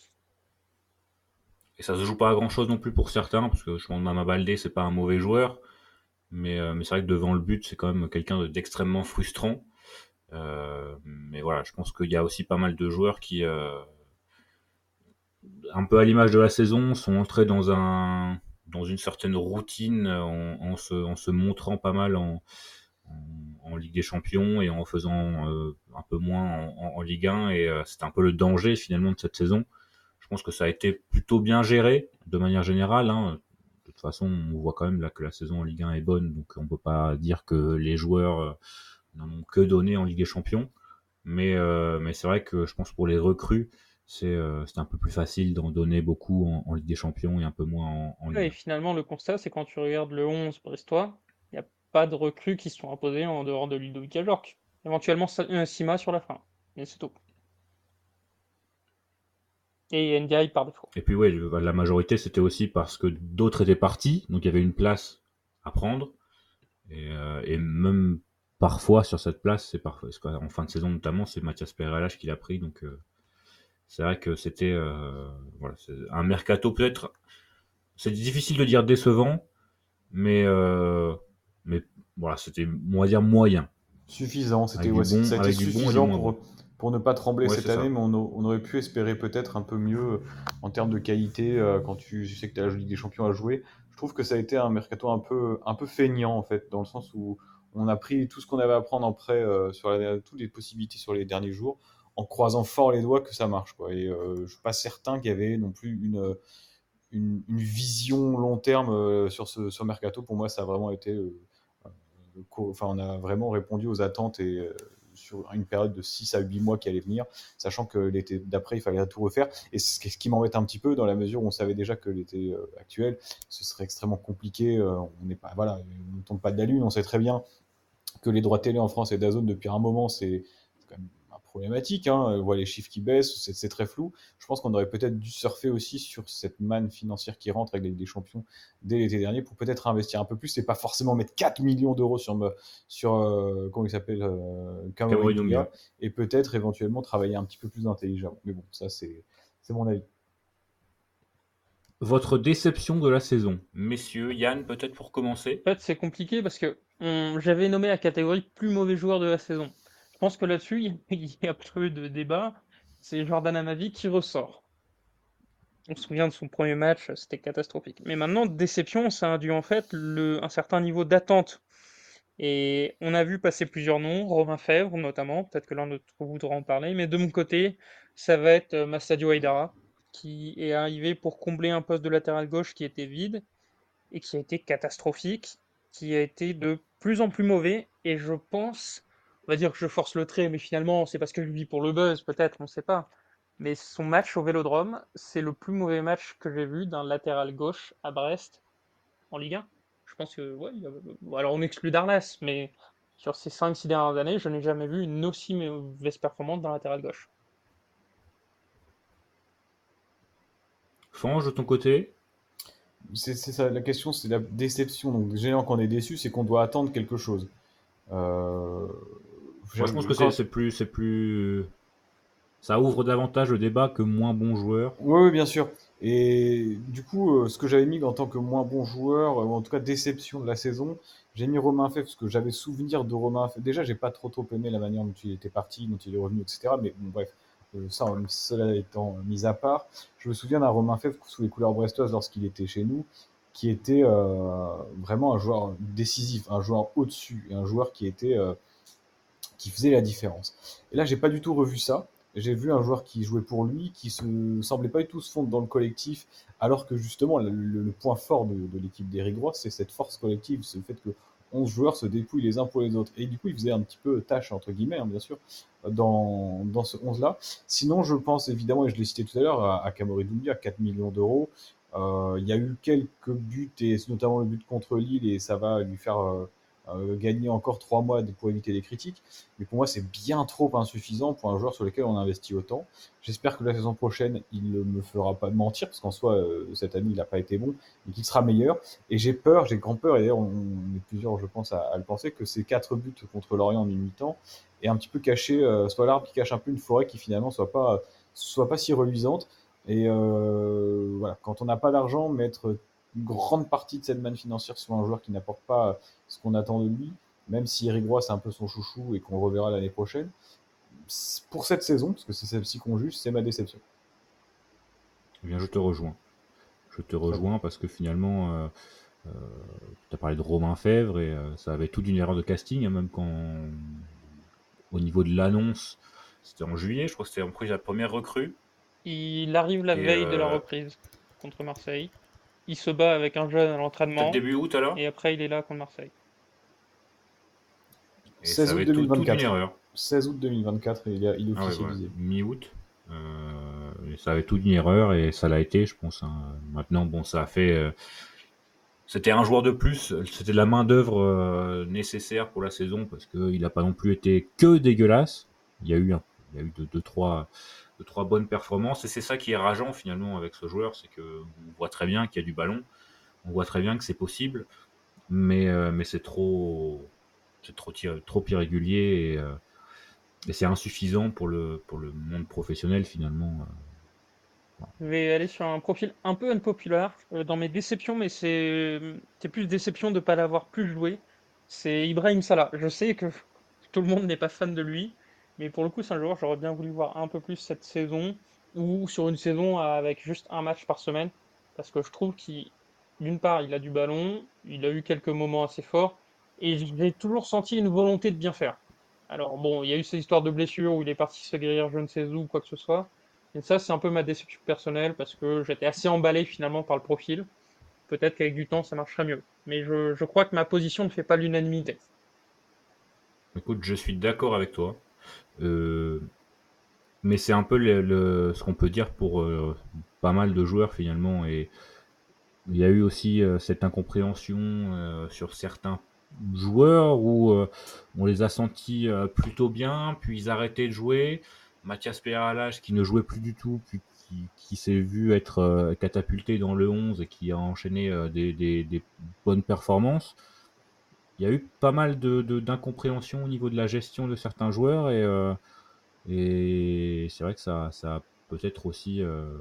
Et ça se joue pas à grand chose non plus pour certains, parce que je pense que Mama Baldé, c'est pas un mauvais joueur, mais, euh, mais c'est vrai que devant le but, c'est quand même quelqu'un d'extrêmement frustrant. Euh, mais voilà, je pense qu'il y a aussi pas mal de joueurs qui, euh, un peu à l'image de la saison, sont entrés dans un dans une certaine routine en, en, se, en se montrant pas mal en, en, en Ligue des Champions et en faisant euh, un peu moins en, en Ligue un. Et euh, c'était un peu le danger finalement de cette saison. Je pense que ça a été plutôt bien géré de manière générale. Hein. De toute façon, on voit quand même là que la saison en Ligue un est bonne, donc on peut pas dire que les joueurs euh, n'en ont que donné en Ligue des Champions. Mais, euh, mais c'est vrai que je pense pour les recrues, c'est euh, c'est un peu plus facile d'en donner beaucoup en, en Ligue des Champions et un peu moins en, en Ouais, Ligue et un. finalement, le constat, c'est quand tu regardes le onze brestois, il n'y a pas de recrues qui se sont imposées en dehors de Ludovic Ajorc. Éventuellement, Sa- euh, Sima sur la fin. Mais c'est tout. Et Ndiaye par défaut. Et puis ouais, le- la majorité c'était aussi parce que d'autres étaient partis, donc il y avait une place à prendre. Et, euh, et même parfois sur cette place, c'est parfois en fin de saison notamment, c'est Mathias Perelage qui l'a pris. Donc euh, c'est vrai que c'était euh, voilà, c'est un mercato peut-être. C'est difficile de dire décevant, mais euh, mais voilà, c'était on va dire moyen, Suffisant, c'était avec du ouais, c'est- bon, ça a été avec du bon et du suffisant moins bon. pour, pour ne pas trembler Ouais, cette c'est année, ça. mais on, a- on aurait pu espérer peut-être un peu mieux euh, en termes de qualité euh, quand tu, je sais que tu as la Ligue des Champions à jouer. Je trouve que ça a été un mercato un peu, un peu feignant en fait, dans le sens où on a pris tout ce qu'on avait à prendre en prêt euh, sur la, toutes les possibilités sur les derniers jours, en croisant fort les doigts que ça marche, quoi. Et euh, je suis pas certain qu'il y avait non plus une, une, une vision long terme euh, sur ce sur mercato. Pour moi, ça a vraiment été euh, enfin, on a vraiment répondu aux attentes et euh, sur une période de six à huit mois qui allait venir, sachant que l'été d'après, il fallait tout refaire. Et ce qui, ce qui m'embête un petit peu, dans la mesure où on savait déjà que l'été euh, actuel, ce serait extrêmement compliqué. Euh, on n'est pas, voilà, on ne tombe pas de la lune. On sait très bien que les droits télé en France et DAZN depuis un moment, c'est quand même problématique. Hein. On voit les chiffres qui baissent, c'est, c'est très flou. Je pense qu'on aurait peut-être dû surfer aussi sur cette manne financière qui rentre avec les Champions dès l'été dernier pour peut-être investir un peu plus et pas forcément mettre quatre millions d'euros sur, sur euh, comment il s'appelle, euh, Kamori Cameroun Doumbia, Doumbia. et peut-être éventuellement travailler un petit peu plus intelligemment. Mais bon, ça c'est, c'est mon avis. Votre déception de la saison, messieurs, Yann, peut-être pour commencer. En fait, c'est compliqué parce que on- j'avais nommé la catégorie plus mauvais joueur de la saison. Je pense que là-dessus, il n'y a pas eu de débat. C'est Jordan Amavi qui ressort. On se souvient de son premier match, c'était catastrophique. Mais maintenant, déception, ça a dû en fait le, un certain niveau d'attente. Et on a vu passer plusieurs noms, Romain Fèvre notamment, peut-être que l'un d'entre vous voudra en parler, mais de mon côté, ça va être euh, Massadio Haidara, qui est arrivé pour combler un poste de latéral gauche qui était vide et qui a été catastrophique, qui a été de plus en plus mauvais, et je pense, on va dire que je force le trait, mais finalement, c'est parce que je vis pour le buzz, peut-être, on ne sait pas. Mais son match au Vélodrome, c'est le plus mauvais match que j'ai vu d'un latéral gauche à Brest en Ligue un. Je pense que, ouais, il y a- bon, alors on exclut Darlas, mais sur ces cinq six dernières années, je n'ai jamais vu une aussi mauvaise performance d'un latéral gauche. Fange, de ton côté. C'est, c'est ça, la question, c'est la déception. Donc, généralement, quand on est déçu, c'est qu'on doit attendre quelque chose. Euh, Moi, je pense que c'est quand, c'est plus, c'est plus, ça ouvre davantage le débat que moins bon joueur. Oui, oui, bien sûr. Et du coup, euh, ce que j'avais mis en tant que moins bon joueur, euh, ou en tout cas déception de la saison, j'ai mis Romain Fèvre, parce que j'avais souvenir de Romain Fèvre. Déjà, j'ai pas trop trop aimé la manière dont il était parti, dont il est revenu, et cetera. Mais bon, bref, euh, ça, euh, cela étant mis à part, je me souviens d'un Romain Fèvre sous les couleurs brestoises lorsqu'il était chez nous, qui était euh, vraiment un joueur décisif, un joueur au-dessus, et un joueur qui était euh, qui faisait la différence. Et là, j'ai pas du tout revu ça. J'ai vu un joueur qui jouait pour lui, qui se semblait pas du tout se fondre dans le collectif, alors que justement, le, le- le point fort de, de l'équipe d'Éric Roy, c'est cette force collective, c'est le fait que onze joueurs se dépouillent les uns pour les autres. Et du coup, il faisait un petit peu tâche, entre guillemets, hein, bien sûr, dans, dans ce onze-là. Sinon, je pense évidemment, et je l'ai cité tout à l'heure, à, à Kamori Doumbia, quatre millions d'euros. Euh, Il y a eu quelques buts, et notamment le but contre Lille, et ça va lui faire euh, euh, gagner encore trois mois pour éviter les critiques. Mais pour moi, c'est bien trop insuffisant pour un joueur sur lequel on investit autant. J'espère que la saison prochaine, il ne me fera pas mentir, parce qu'en soi, euh, cette année, il n'a pas été bon, et qu'il sera meilleur. Et j'ai peur, j'ai grand peur, et d'ailleurs, on, on est plusieurs, je pense, à, à le penser, que ces quatre buts contre Lorient en une mi-temps est un petit peu caché, euh, soit l'arbre qui cache un peu une forêt qui finalement soit pas, soit pas si reluisante. Et euh, voilà, quand on n'a pas d'argent, mettre une grande partie de cette manne financière sur un joueur qui n'apporte pas ce qu'on attend de lui, même si Eric Roy c'est un peu son chouchou et qu'on le reverra l'année prochaine, pour cette saison, parce que c'est celle-ci qu'on juge, c'est ma déception. Eh bien, je te rejoins. Je te rejoins parce que finalement, euh, euh, tu as parlé de Romain Fèvre et euh, ça avait tout d'une erreur de casting, hein, même quand au niveau de l'annonce, c'était en juillet, je crois que c'était en prise la première recrue. Il arrive la Et veille de la euh, reprise contre Marseille. Il se bat avec un jeune à peut-être l'entraînement début août alors. et après il est là contre Marseille. Et ça seize août avait tout, tout d'une deux mille vingt-quatre. erreur. seize août deux mille vingt-quatre, il est, il est Ah ouais, officialisé. voilà, mi-août. Euh, et ça avait tout d'une erreur et ça l'a été, je pense. Hein. Maintenant, bon, ça a fait. Euh, c'était un joueur de plus. C'était de la main d'œuvre euh, nécessaire pour la saison parce qu'il n'a pas non plus été que dégueulasse. Il y a eu, un, il y a eu deux, deux, trois, deux, trois bonnes performances et c'est ça qui est rageant finalement avec ce joueur, c'est que on voit très bien qu'il y a du ballon, on voit très bien que c'est possible, mais euh, mais c'est trop, c'est trop trop irrégulier et euh, Et c'est insuffisant pour le, pour le monde professionnel finalement. Je vais aller sur un profil un peu unpopular euh, dans mes déceptions, mais c'est c'est plus déception de ne pas l'avoir plus joué. C'est Ibrahim Salah. Je sais que tout le monde n'est pas fan de lui, mais pour le coup, c'est un joueur que j'aurais bien voulu voir un peu plus cette saison ou sur une saison avec juste un match par semaine, parce que je trouve qu'il, d'une part, il a du ballon, il a eu quelques moments assez forts, et j'ai toujours senti une volonté de bien faire. Alors bon, il y a eu ces histoires de blessures où il est parti se guérir je ne sais où, quoi que ce soit. Et ça, c'est un peu ma déception personnelle parce que j'étais assez emballé finalement par le profil. Peut-être qu'avec du temps, ça marcherait mieux. Mais je, je crois que ma position ne fait pas l'unanimité. Écoute, je suis d'accord avec toi. Euh, mais c'est un peu le, le- ce qu'on peut dire pour euh, pas mal de joueurs finalement. Et il y a eu aussi euh, cette incompréhension euh, sur certains joueurs où euh, on les a sentis euh, plutôt bien, puis ils arrêtaient de jouer. Mathias Peralage qui ne jouait plus du tout, puis qui, qui s'est vu être euh, catapulté dans le onze et qui a enchaîné euh, des, des, des bonnes performances. Il y a eu pas mal de, de, d'incompréhension au niveau de la gestion de certains joueurs et, euh, et c'est vrai que ça, ça a peut-être aussi euh,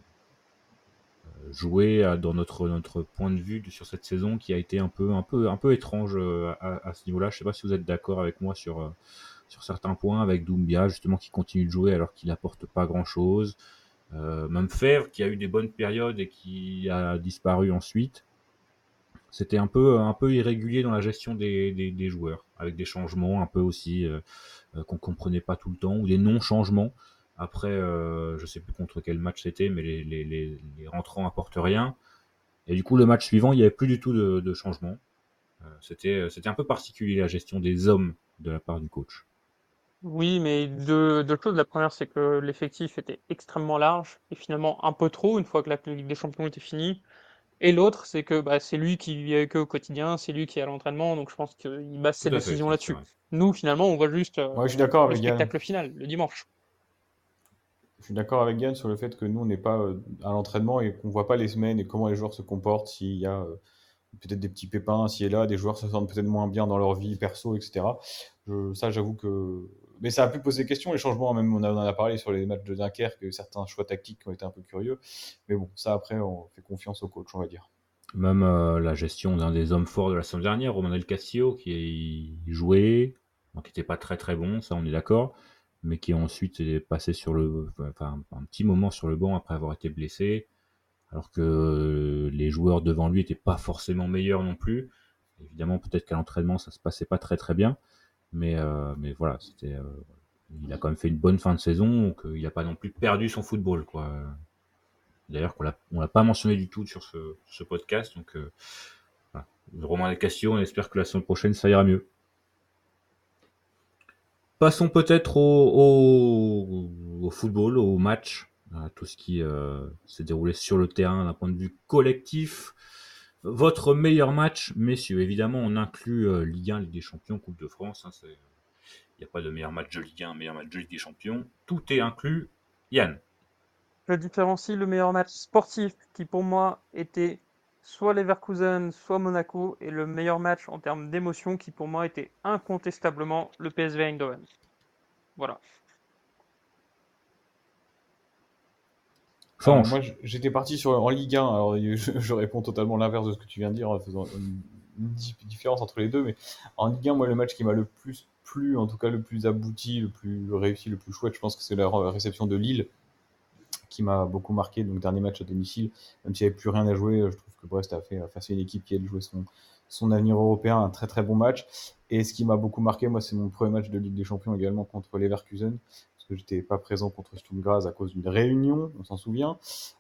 joué à- dans notre, notre point de vue de- sur cette saison qui a été un peu, un peu, un peu étrange euh, à, à ce niveau-là. Je ne sais pas si vous êtes d'accord avec moi sur, euh, sur certains points, avec Doumbia justement qui continue de jouer alors qu'il n'apporte pas grand-chose. Euh, même Fèvre qui a eu des bonnes périodes et qui a disparu ensuite. C'était un peu, un peu irrégulier dans la gestion des, des, des joueurs, avec des changements un peu aussi euh, euh, qu'on comprenait pas tout le temps, ou des non-changements. Après, euh, je sais plus contre quel match c'était, mais les, les, les, les rentrants apportent rien. Et du coup, le match suivant, il n'y avait plus du tout de, de changement. Euh, c'était, c'était un peu particulier la gestion des hommes de la part du coach. Oui, mais deux, deux choses. La première, c'est que l'effectif était extrêmement large et finalement un peu trop une fois que la Ligue des Champions était finie. Et l'autre, c'est que bah, c'est lui qui vit avec eux au quotidien, c'est lui qui est à l'entraînement, donc je pense qu'il base ses Tout à fait, décisions ça c'est là-dessus. vrai. Nous, finalement, on voit juste euh, Moi, je suis d'accord le avec Yann. spectacle final, le dimanche. Je suis d'accord avec Yann sur le fait que nous, on n'est pas euh, à l'entraînement et qu'on voit pas les semaines et comment les joueurs se comportent, s'il y a euh, peut-être des petits pépins, s'il est là, des joueurs se sentent peut-être moins bien dans leur vie perso, et cetera. Je- ça, j'avoue que. Mais ça a pu poser question, les changements, même on, a- on en a parlé sur les matchs de Dunkerque, certains choix tactiques qui ont été un peu curieux. Mais bon, ça après, on fait confiance au coach, on va dire. Même euh, la gestion d'un des hommes forts de la saison dernière, Romain Del Castillo, qui jouait, donc qui n'était pas très très bon, ça on est d'accord, mais qui ensuite est passé sur le, enfin, un petit moment sur le banc après avoir été blessé, alors que les joueurs devant lui n'étaient pas forcément meilleurs non plus. Évidemment, peut-être qu'à l'entraînement ça se passait pas très très bien, mais euh, mais voilà, c'était, euh, il a quand même fait une bonne fin de saison, donc euh, il n'a pas non plus perdu son football, quoi. D'ailleurs, qu'on l'a, on l'a pas mentionné du tout sur ce, ce podcast, donc. Euh, voilà. Romain Del Castillo, on espère que la semaine prochaine, ça ira mieux. Passons peut-être au, au, au football, au match, à tout ce qui euh, s'est déroulé sur le terrain d'un point de vue collectif. Votre meilleur match, messieurs, évidemment, on inclut euh, Ligue un, Ligue des Champions, Coupe de France. Hein, il n'y a pas de meilleur match de Ligue un, meilleur match de Ligue des Champions. Tout est inclus. Yann. Je différencie le meilleur match sportif qui pour moi était soit Leverkusen, soit Monaco, et le meilleur match en termes d'émotion qui pour moi était incontestablement le P S V Eindhoven. Voilà. Alors, Fanche. moi, j- j'étais parti sur en Ligue un. Alors, je, je réponds totalement l'inverse de ce que tu viens de dire, en faisant une, une di- différence entre les deux. Mais en Ligue un, moi, le match qui m'a le plus plu, en tout cas le plus abouti, le plus réussi, le plus chouette, je pense que c'est la re- réception de Lille qui m'a beaucoup marqué. Donc, dernier match à domicile, même s'il n'y avait plus rien à jouer, je trouve que Brest a fait face à une équipe qui a joué son, son avenir européen, un très très bon match. Et ce qui m'a beaucoup marqué, moi, c'est mon premier match de Ligue des Champions également contre Leverkusen, parce que j'étais pas présent contre Sturm Graz à cause d'une réunion, on s'en souvient.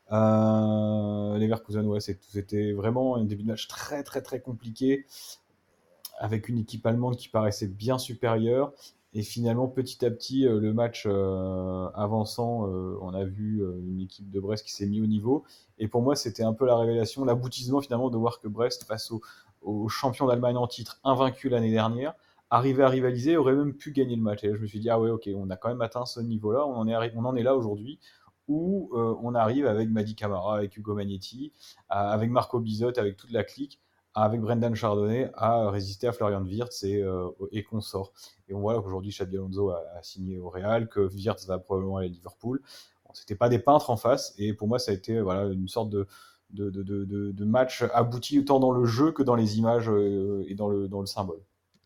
Euh, Leverkusen, ouais, c'est- c'était vraiment un début de match très très très compliqué, avec une équipe allemande qui paraissait bien supérieure. Et finalement, petit à petit, euh, le match euh, avançant, euh, on a vu euh, une équipe de Brest qui s'est mis au niveau. Et pour moi, c'était un peu la révélation, l'aboutissement finalement de voir que Brest, face au, au champion d'Allemagne en titre, invaincu l'année dernière, arrivait à rivaliser, aurait même pu gagner le match. Et là, je me suis dit, ah ouais, ok, on a quand même atteint ce niveau-là, on en est, arri- on en est là aujourd'hui, où euh, on arrive avec Madi Camara, avec Hugo Magnetti, euh, avec Marco Bizot, avec toute la clique, avec Brendan Chardonnay, à résister à Florian Wirtz et, euh, et consorts. Et on voit là qu'aujourd'hui, Xabi Alonso a, a signé au Real, que Wirtz va probablement aller à Liverpool. Bon, c'était pas des peintres en face, et pour moi, ça a été voilà, une sorte de, de, de, de, de, de match abouti autant dans le jeu que dans les images euh, et dans le, dans le symbole.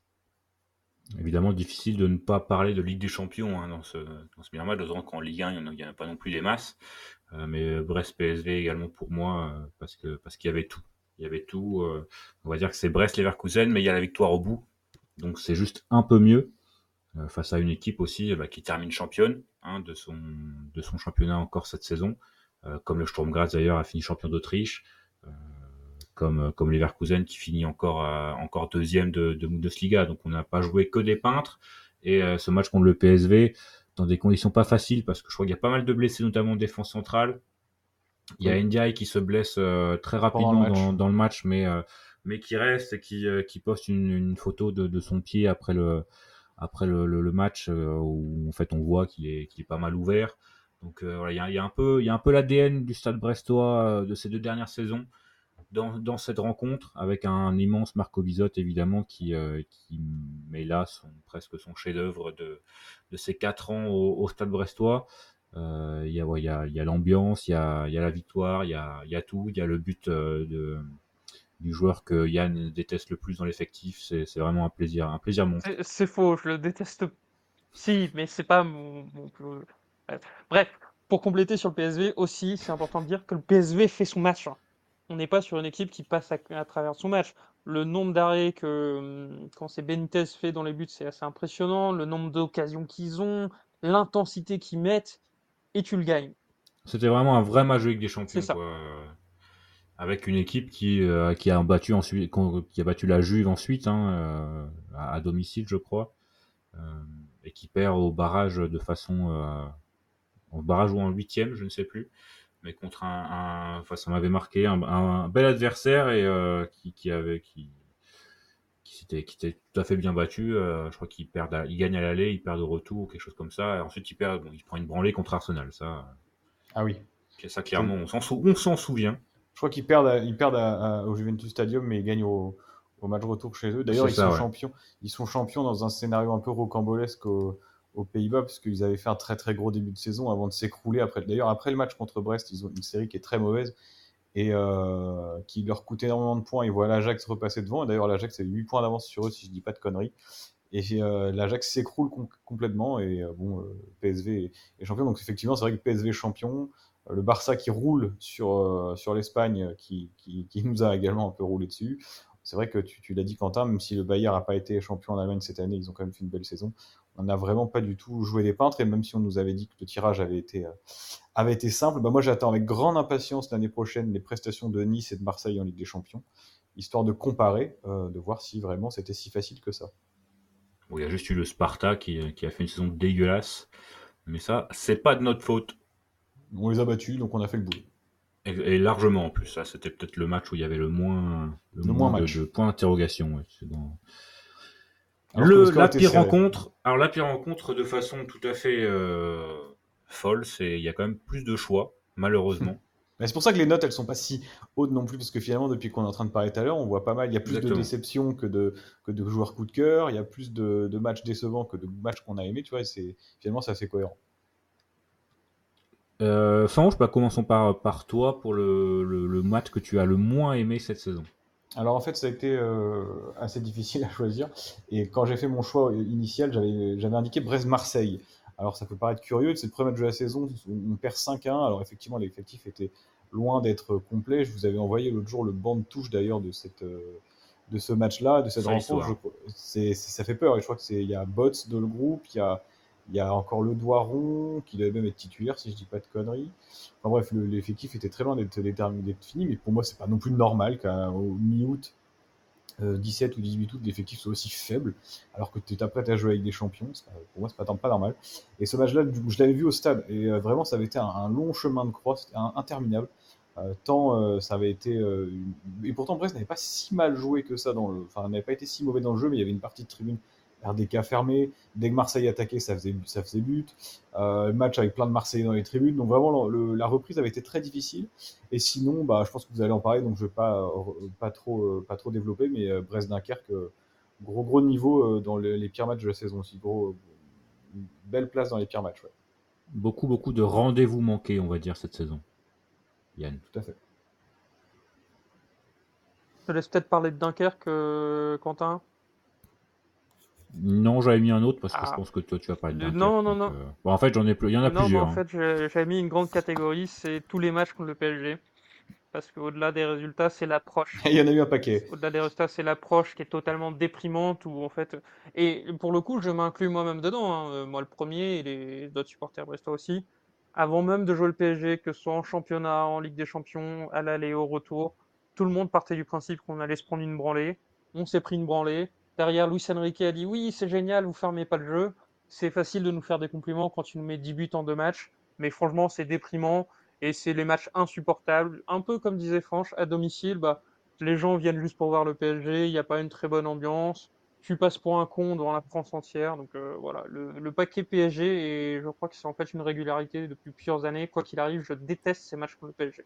Évidemment, difficile de ne pas parler de Ligue des Champions hein, dans ce, dans ce meilleur match, d'autant qu'en Ligue un, il n'y en a pas non plus des masses. Euh, mais Brest-P S V également pour moi, euh, parce que parce qu'il y avait tout. Il y avait tout. Euh, on va dire que c'est Brest-Leverkusen, mais il y a la victoire au bout. Donc c'est juste un peu mieux euh, face à une équipe aussi bah, qui termine championne hein, de, son, de son championnat encore cette saison. Euh, comme le Sturm Graz d'ailleurs a fini champion d'Autriche. Euh, comme, comme Leverkusen qui finit encore, euh, encore deuxième de, de Bundesliga. Donc on n'a pas joué que des peintres. Et euh, ce match contre le P S V, dans des conditions pas faciles, parce que je crois qu'il y a pas mal de blessés, notamment en défense centrale. Il y a Oui. Ndiaye qui se blesse euh, très Pendant rapidement le match. dans, dans le match, mais, euh, mais qui reste et qui, euh, qui poste une, une photo de, de son pied après le, après le, le, le match, euh, où en fait on voit qu'il est, qu'il est pas mal ouvert. Donc euh, voilà, il y a, il y a un peu, il y a un peu l'A D N du Stade Brestois euh, de ces deux dernières saisons dans, dans cette rencontre, avec un immense Marco Bizot évidemment qui, euh, qui met là son, presque son chef-d'œuvre de, de ses quatre ans au, au Stade Brestois. Euh, Il y a, ouais, il y a, il y a l'ambiance, il y a, il y a la victoire, il y a, il y a tout, il y a le but euh, de, du joueur que Yann déteste le plus dans l'effectif. C'est, c'est vraiment un plaisir, un plaisir monstre. C'est c'est faux, je le déteste. Si, mais c'est pas mon, mon plus- Bref. Bref, pour compléter sur le P S V aussi, c'est important de dire que le P S V fait son match, hein. On n'est pas sur une équipe qui passe à, à travers son match. Le nombre d'arrêts que hum, quand c'est Benitez fait dans les buts, c'est assez impressionnant. Le nombre d'occasions qu'ils ont, l'intensité qu'ils mettent, et tu le gagnes. C'était vraiment un vrai match de Ligue des C'est Champions, ça. quoi. Avec une équipe qui, euh, qui a battu ensuite, qui a battu la Juve ensuite, hein, euh, à, à domicile, je crois, euh, et qui perd au barrage de façon, euh, au barrage ou en huitième, je ne sais plus, mais contre un, un enfin, ça m'avait marqué, un, un bel adversaire et euh, qui, qui avait, qui, qui s'était, qui était tout à fait bien battu. Euh, je crois qu'ils perdent, à, ils gagnent à l'aller, ils perdent au retour ou quelque chose comme ça. Et ensuite, ils perdent, bon, ils prennent une branlée contre Arsenal. Ça, Ah oui. ça clairement, on s'en, sou- on s'en souvient. Je crois qu'ils perdent, à- ils perdent à- à- au Juventus Stadium, mais ils gagnent au, au match retour chez eux. D'ailleurs, C'est ils ça, sont ouais. champions. Ils sont champions dans un scénario un peu rocambolesque au- aux Pays-Bas, parce qu'ils avaient fait un très très gros début de saison avant de s'écrouler. Après, d'ailleurs, après le match contre Brest, ils ont une série qui est très mauvaise et euh, qui leur coûte énormément de points. Ils voient l'Ajax repasser devant. Et d'ailleurs, l'Ajax a huit points d'avance sur eux, si je dis pas de conneries. Et euh, l'Ajax s'écroule com- complètement. Et euh, bon, euh, P S V est, est champion. Donc effectivement, c'est vrai que P S V est champion. Euh, Le Barça qui roule sur, euh, sur l'Espagne, qui, qui, qui nous a également un peu roulé dessus. C'est vrai que tu, tu l'as dit, Quentin, même si le Bayern n'a pas été champion en Allemagne cette année, ils ont quand même fait une belle saison. On n'a vraiment pas du tout joué des peintres. Et même si on nous avait dit que le tirage avait été, euh, avait été simple, bah moi j'attends avec grande impatience l'année prochaine les prestations de Nice et de Marseille en Ligue des Champions, histoire de comparer, euh, de voir si vraiment c'était si facile que ça. Bon, il y a juste eu le Sparta qui, qui a fait une saison dégueulasse. Mais ça, c'est pas de notre faute. On les a battus, donc on a fait le boulot. Et, et largement en plus. Ça, c'était peut-être le match où il y avait le moins, le Le moins moins de, match. de points d'interrogation. Ouais. C'est dans... Alors que le Le, score la était pire serré. rencontre, alors la pire rencontre de façon tout à fait euh, folle, c'est il y a quand même plus de choix, malheureusement. Mais c'est pour ça que les notes, elles sont pas si hautes non plus, parce que finalement, depuis qu'on est en train de parler tout à l'heure, on voit pas mal. Il y a plus de Exactement. déceptions que de, que de joueurs coup de cœur. Il y a plus de, de matchs décevants que de matchs qu'on a aimés. Tu vois, et c'est finalement c'est assez cohérent. Euh, Fange, bah, commençons par, par toi pour le, le, le match que tu as le moins aimé cette saison. Alors en fait, ça a été euh, assez difficile à choisir. Et quand j'ai fait mon choix initial, j'avais, j'avais indiqué Brest-Marseille. Alors ça peut paraître curieux, c'est le premier match de la saison, on perd cinq à un. Alors effectivement, l'effectif était loin d'être complet. Je vous avais envoyé l'autre jour le banc de touche d'ailleurs de, cette, euh, de ce match-là, de cette Sale rencontre. Je, histoire. c'est, c'est- ça fait peur. Et je crois qu'il y a Bots dans le groupe, il y a, il y a encore Le Doiron, qui devait même être titulaire si je dis pas de conneries. Enfin bref, le- l'effectif était très loin d'être, d'être d'être fini, mais pour moi, c'est pas non plus normal qu'au mi-août, euh, dix-sept ou dix-huit août, l'effectif soit aussi faible, alors que tu t'apprêtes à jouer avec des champions. C'est pas- pour moi, c'est pas, pas normal. Et ce match-là, du coup, je l'avais vu au stade, et euh, vraiment, ça avait été un, un long chemin de croix, c'était un- interminable. Euh, tant euh, ça avait été. Euh, une- Et pourtant, Brest n'avait pas si mal joué que ça dans le. Enfin, n'avait pas été si mauvais dans le jeu, mais il y avait une partie de tribune R D K fermée. Dès que Marseille attaquait, ça faisait, ça faisait but. Euh, match avec plein de Marseillais dans les tribunes. Donc, vraiment, le- le- la reprise avait été très difficile. Et sinon, bah, je pense que vous allez en parler, donc je ne vais pas, euh, pas, trop, euh, pas trop développer, mais euh, Brest-Dunkerque, euh, gros gros niveau euh, dans les, les pires matchs de la saison aussi. Gros, euh, une belle place dans les pires matchs, ouais, Beaucoup, beaucoup de rendez-vous manqués, on va dire, cette saison. Yann. tout à fait. Je te laisse peut-être parler de Dunkerque, euh, Quentin. Non, j'avais mis un autre parce que je Ah, pense que toi, tu vas parler de le- Dunkerque. non, non, donc, non. euh, Bon, en fait, j'en ai plus. Il y en a Non, mais en plusieurs. Hein. fait, j'ai- j'avais mis une grande catégorie, c'est tous les matchs contre le P S G. Parce qu'au-delà des résultats, c'est l'approche. Il y en a eu un paquet. Au-delà des résultats, c'est l'approche qui est totalement déprimante. Où, en fait... Et pour le coup, je m'inclus moi-même dedans. Hein. Euh, Moi, le premier, et les d'autres supporters brestois aussi. Avant même de jouer le P S G, que ce soit en championnat, en Ligue des Champions, à l'aller, au retour, tout le monde partait du principe qu'on allait se prendre une branlée. On s'est pris une branlée. Derrière, Luis Enrique a dit oui, c'est génial, vous fermez pas le jeu. C'est facile de nous faire des compliments quand tu nous mets dix buts en deux matchs. Mais franchement, c'est déprimant. Et c'est les matchs insupportables. Un peu comme disait Franche, à domicile, bah, les gens viennent juste pour voir le P S G, il n'y a pas une très bonne ambiance. Tu passes pour un con devant la France entière. Donc euh, voilà, le, le paquet P S G, et je crois que c'est en fait une régularité depuis plusieurs années. Quoi qu'il arrive, je déteste ces matchs contre le P S G.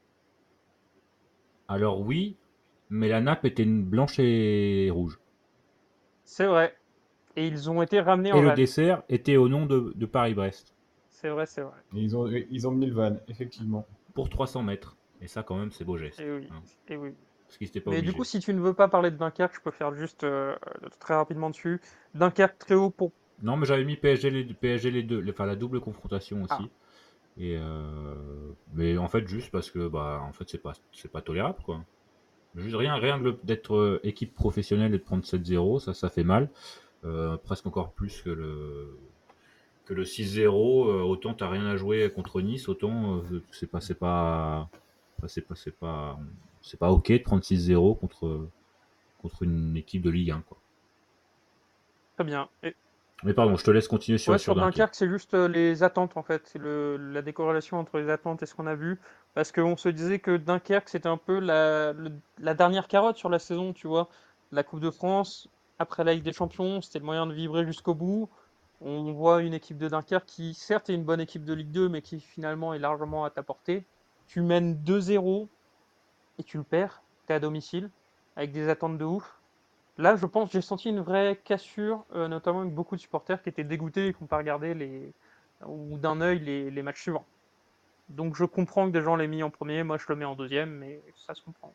Alors, oui, mais la nappe était une blanche et rouge. C'est vrai. Et ils ont été ramenés Et en le van. dessert était au nom de, de Paris-Brest C'est vrai, c'est vrai. Et ils ont, ils ont mis le van, effectivement. pour trois cents mètres. Et ça, quand même, c'est beau geste. Et oui, Hein, et oui. parce qu'ils n'étaient pas Mais du coup, obligés. si tu ne veux pas parler de Dunkerque, je peux faire juste euh, très rapidement dessus. Dunkerque très haut pour. Non, mais j'avais mis P S G les, P S G les deux, enfin la double confrontation Ah, aussi. Et euh, mais en fait, juste parce que bah, en fait, c'est pas, c'est pas tolérable, quoi. Juste rien, rien que d'être euh, équipe professionnelle et de prendre sept zéro, ça, ça fait mal. Euh, presque encore plus que le que le six zéro. Euh, autant t'as rien à jouer contre Nice, autant euh, c'est pas, c'est pas, c'est pas, c'est pas, c'est pas ok de prendre six zéro contre contre une équipe de Ligue un, quoi. très bien. Et Mais pardon, je te laisse continuer ouais, sur sur sur Dunkerque. Dunkerque, c'est juste euh, les attentes en fait, c'est le, la décorrélation entre les attentes et ce qu'on a vu. Parce qu'on se disait que Dunkerque, c'était un peu la, le- la dernière carotte sur la saison, tu vois. La Coupe de France, après la Ligue des Champions, c'était le moyen de vibrer jusqu'au bout. On voit une équipe de Dunkerque qui, certes, est une bonne équipe de Ligue deux, mais qui finalement est largement à ta portée. Tu mènes deux zéro et tu le perds, t'es à domicile, avec des attentes de ouf. Là, je pense, j'ai senti une vraie cassure, euh, notamment avec beaucoup de supporters qui étaient dégoûtés et qui n'ont pas regardé les, ou d'un œil les, les matchs suivants. Donc je comprends que des gens l'aient mis en premier, moi je le mets en deuxième, mais ça se comprend.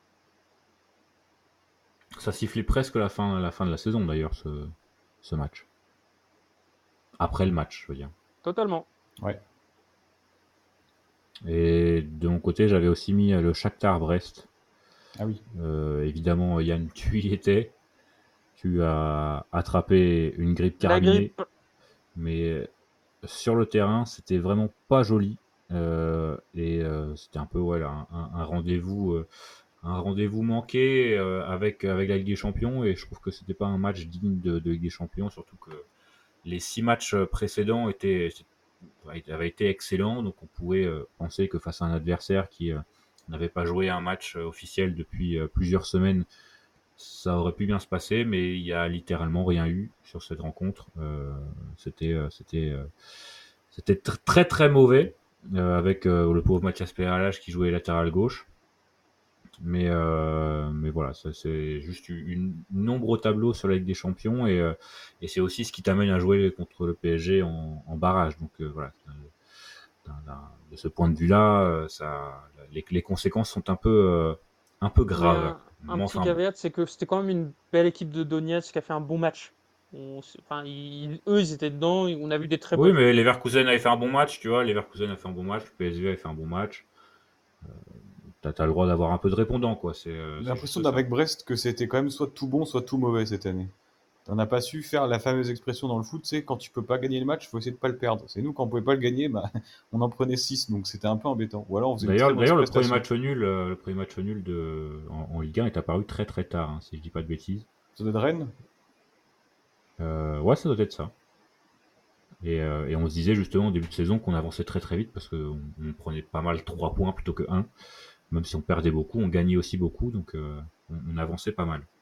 Ça sifflait presque la fin, la fin de la saison d'ailleurs, ce, ce match. Après le match, je veux dire. Totalement. Ouais. Et de mon côté, j'avais aussi mis le Shakhtar Brest. Ah oui. Euh, évidemment, Yann, tu y étais. Tu as attrapé une grippe La carabinée. grippe, Mais sur le terrain, c'était vraiment pas joli. Euh, et euh, c'était un peu ouais, un, un, un rendez-vous euh, un rendez-vous manqué euh, avec, avec la Ligue des Champions. Et je trouve que c'était pas un match digne de, de Ligue des Champions, surtout que les six matchs précédents étaient, avaient été excellents. Donc on pouvait euh, penser que face à un adversaire qui, euh, n'avait pas joué un match euh, officiel depuis euh, plusieurs semaines, ça aurait pu bien se passer, mais il y a littéralement rien eu sur cette rencontre. Euh, c'était, euh, c'était, euh, c'était tr- très très mauvais euh, avec euh, le pauvre Mathias Peralage qui jouait latéral gauche. Mais, euh, mais voilà, ça, c'est juste une, une ombre au tableau sur la Ligue des Champions et, euh, et c'est aussi ce qui t'amène à jouer contre le P S G en, en barrage. Donc euh, voilà, d'un- d'un- de ce point de vue-là, euh, ça, les, les conséquences sont un peu, euh, un peu Mais graves. un, un Mais petit enfin bon. caveat, c'est que c'était quand même une belle équipe de Donetsk qui a fait un bon match. On s- enfin, ils- eux, ils étaient dedans, et on a vu des très Oui, bons. mais Leverkusen avait fait un bon match, tu vois. Leverkusen a fait un bon match, le P S G avait fait un bon match. T'as, t'as le droit d'avoir un peu de répondant, quoi. C'est, euh, J'ai c'est l'impression juste ça. d'avec Brest que c'était quand même soit tout bon, soit tout mauvais cette année. On n'a pas su faire la fameuse expression dans le foot, c'est quand tu peux pas gagner le match, il faut essayer de pas le perdre. C'est nous, quand on pouvait pas le gagner, bah, on en prenait six, donc c'était un peu embêtant. Ou alors on faisait une très D'ailleurs, mauvaise d'ailleurs, le premier prestation. match nul, euh, le premier match nul de, en, en Ligue un est apparu très très tard, hein, si je dis pas de bêtises. Ça doit être Rennes. Euh, ouais, ça doit être ça. Et, euh, et on se disait justement au début de saison qu'on avançait très très vite parce qu'on on prenait pas mal trois points plutôt que un. Même si on perdait beaucoup, on gagnait aussi beaucoup, donc euh, on, on avançait pas mal.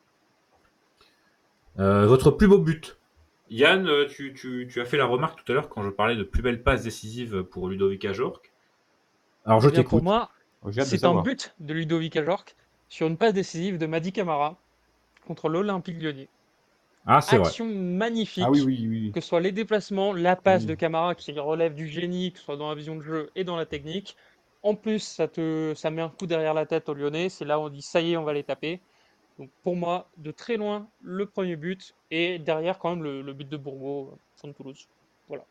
Euh, votre plus beau but. Yann, euh, tu, tu, tu as fait la remarque tout à l'heure quand je parlais de plus belle passe décisive pour Ludovic Ajorc. Alors je Eh bien, pour t'écoute. moi, Oh, j'ai hâte de c'est un savoir. but de Ludovic Ajorc sur une passe décisive de Mady Camara contre l'Olympique Lyonnais. Ah, c'est vrai. Action Ah oui, magnifique, oui, oui. que ce soit les déplacements, la passe de Oui. Camara qui relève du génie, que ce soit dans la vision de jeu et dans la technique. En plus, ça te, ça met un coup derrière la tête aux Lyonnais. C'est là où on dit ça y est, on va les taper. Donc pour moi, de très loin, le premier but et derrière quand même le, le but de Bourgo contre Toulouse. Voilà.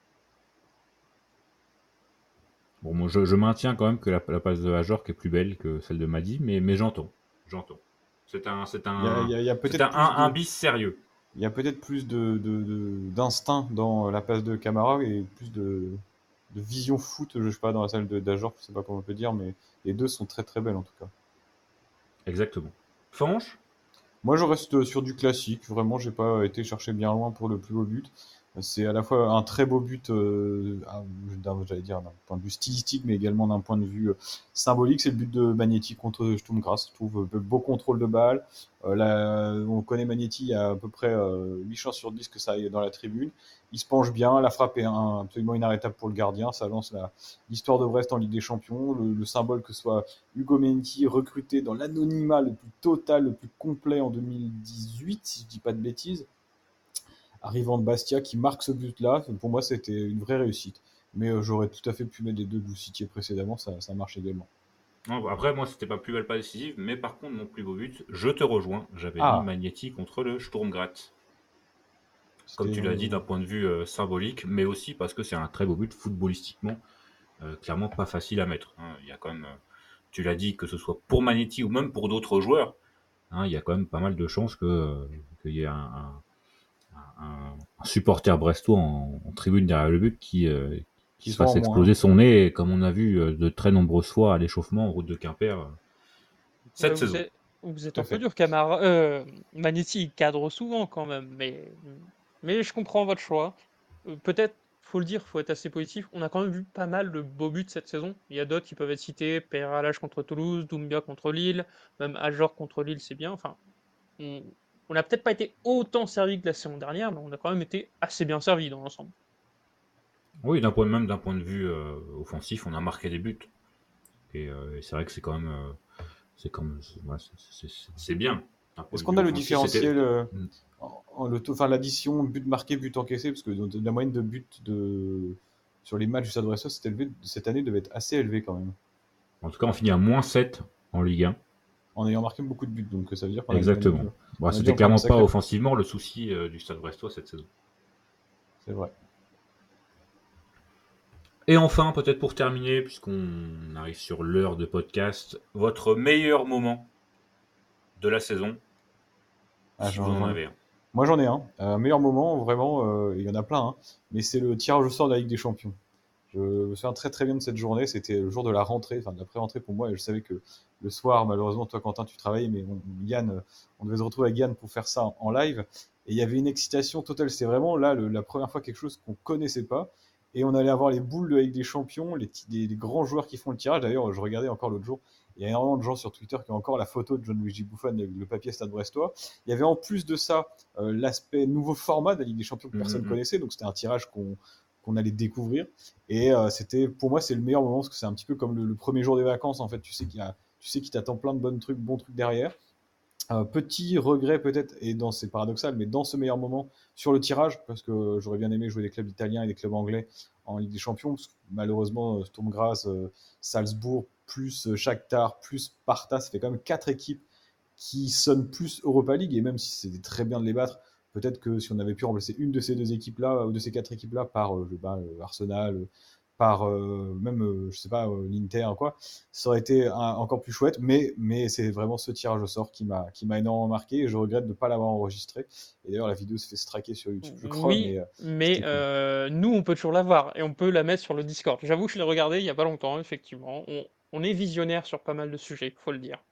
Bon, moi je, je maintiens quand même que la, la passe de Ajorc est plus belle que celle de Madi, mais, mais j'entends. J'entends. C'est un, c'est Il y a, il un, y a- il y a c'est peut-être un, plus un, un de, bis sérieux. il y a peut-être plus de, de- de- d'instinct dans la passe de Camara et plus de, de vision foot, je sais pas, dans la salle de d'Ajor, je sais pas comment on peut dire, mais les deux sont très très belles en tout cas. Exactement. Fanche. Moi, je reste sur du classique. Vraiment, j'ai pas été chercher bien loin pour le plus beau but. C'est à la fois un très beau but, euh, ah, d'un- j'allais dire d'un point de vue stylistique, mais également d'un point de vue euh, symbolique. C'est le but de Magnetti contre Sturm Graz. Je trouve euh, beau contrôle de balle. Euh, là, on connaît Magnetti, il y a à peu près euh, huit chances sur dix que ça aille dans la tribune. Il se penche bien, la frappe est un- absolument inarrêtable pour le gardien. Ça lance la- l'histoire de Brest en Ligue des Champions. Le, le symbole que ce soit Hugo Mendy, recruté dans l'anonymat le plus total, le plus complet en deux mille dix-huit, si je dis pas de bêtises, arrivant de Bastia, qui marque ce but-là. Pour moi, c'était une vraie réussite. Mais euh, j'aurais tout à fait pu mettre les deux que vous citiez précédemment, ça, ça marche également. Non, après, moi, c'était pas plus belle pas décisive, mais par contre, mon plus beau but, je te rejoins. J'avais mis Ah, Magnetti contre le Sturm Graz. Comme c'était. tu l'as dit, euh, d'un point de vue euh, symbolique, mais aussi parce que c'est un très beau but footballistiquement, euh, clairement pas facile à mettre. Hein. Il y a quand même, euh, tu l'as dit, que ce soit pour Magnetti ou même pour d'autres joueurs, hein, il y a quand même pas mal de chances que, euh, qu'il y ait un, un, un, un supporter brestois en, en tribune derrière le but qui, euh, qui qui se soit fasse en moins. exploser son nez, comme on a vu euh, de très nombreuses fois à l'échauffement en route de Quimper euh, Ouais, cette vous saison. êtes, vous êtes Tout à un peu fait. dur, Camara. Euh, Magnetti, il cadre souvent quand même, mais, mais je comprends votre choix. Euh, peut-être, faut le dire, faut être assez positif. On a quand même vu pas mal de beaux buts cette saison. Il y a d'autres qui peuvent être cités. Peralage contre Toulouse, Doumbia contre Lille, même Ajor contre Lille, c'est bien. Enfin, on on n'a peut-être pas été autant servi que la saison dernière, mais on a quand même été assez bien servi dans l'ensemble. Oui, d'un point même d'un point de vue euh, offensif, on a marqué des buts. Et, euh, et c'est vrai que c'est quand même, euh, c'est quand même, c'est, ouais, c'est, c'est- c'est bien. D'un point Est-ce de qu'on vue a le offensif, c'était. différentiel, euh, en, en le taux- enfin l'addition but marqué, but encaissé, parce que de- la moyenne de buts de, sur les matchs du Stade Brestois cette, élevé- cette année devait être assez élevée quand même, En tout cas, on finit à moins sept en Ligue un. en ayant marqué beaucoup de buts. Donc ça veut dire qu'on a, on a dû, Exactement. Bon, on a dû c'était en prendre un clairement pas sacré. offensivement le souci euh, du Stade Brestois cette saison. C'est vrai. Et enfin, peut-être pour terminer, puisqu'on arrive sur l'heure de podcast, votre meilleur moment de la saison, Ah, si vous j'en, en j'en ai. avez un. Moi j'en ai un. Un meilleur moment, vraiment, euh, il y en a plein, hein, mais c'est le tirage au sort de la Ligue des Champions. Je me souviens très très bien de cette journée. C'était le jour de la rentrée, enfin de la pré-rentrée pour moi, et je savais que le soir, malheureusement, toi Quentin, tu travaillais, mais on, Yann, euh, on devait se retrouver avec Yann pour faire ça en, en live. Et il y avait une excitation totale. C'est vraiment là le- la première fois quelque chose qu'on connaissait pas. Et on allait avoir les boules de la Ligue des Champions, les, ti- les- les grands joueurs qui font le tirage. D'ailleurs, je regardais encore l'autre jour, il y a énormément de gens sur Twitter qui ont encore la photo de Gianluigi Buffon avec le papier Stade Brestois. Il y avait en plus de ça euh, l'aspect nouveau format de la Ligue des Champions que personne ne Mhm. connaissait, donc c'était un tirage qu'on qu'on allait découvrir. Et euh, c'était, pour moi, c'est le meilleur moment parce que c'est un petit peu comme le, le premier jour des vacances. En fait, tu sais qu'il y a, tu sais qu'il t'attend plein de bons trucs, bons trucs derrière. Un petit regret peut-être, et dans c'est paradoxal, mais dans ce meilleur moment sur le tirage, parce que j'aurais bien aimé jouer des clubs italiens et des clubs anglais en Ligue des Champions, parce que malheureusement euh, Sturm Graz, euh, Salzbourg, plus euh, Shakhtar, plus Sparta, ça fait quand même quatre équipes qui sonnent plus Europa League, et même si c'était très bien de les battre, peut-être que si on avait pu remplacer une de ces deux équipes-là, ou de ces quatre équipes-là, par euh, je sais pas, euh, Arsenal, euh, par euh, même, euh, je sais pas, euh, l'Inter, quoi, ça aurait été un- encore plus chouette, mais, mais c'est vraiment ce tirage au sort qui m'a qui m'a énormément marqué, et je regrette de ne pas l'avoir enregistré. Et d'ailleurs, la vidéo se fait straquer sur YouTube, je crois, Oui, mais euh, mais c'était cool. euh, nous, on peut toujours la voir et on peut la mettre sur le Discord. J'avoue que je l'ai regardé il y a pas longtemps, effectivement. On, on est visionnaire sur pas mal de sujets, faut le dire.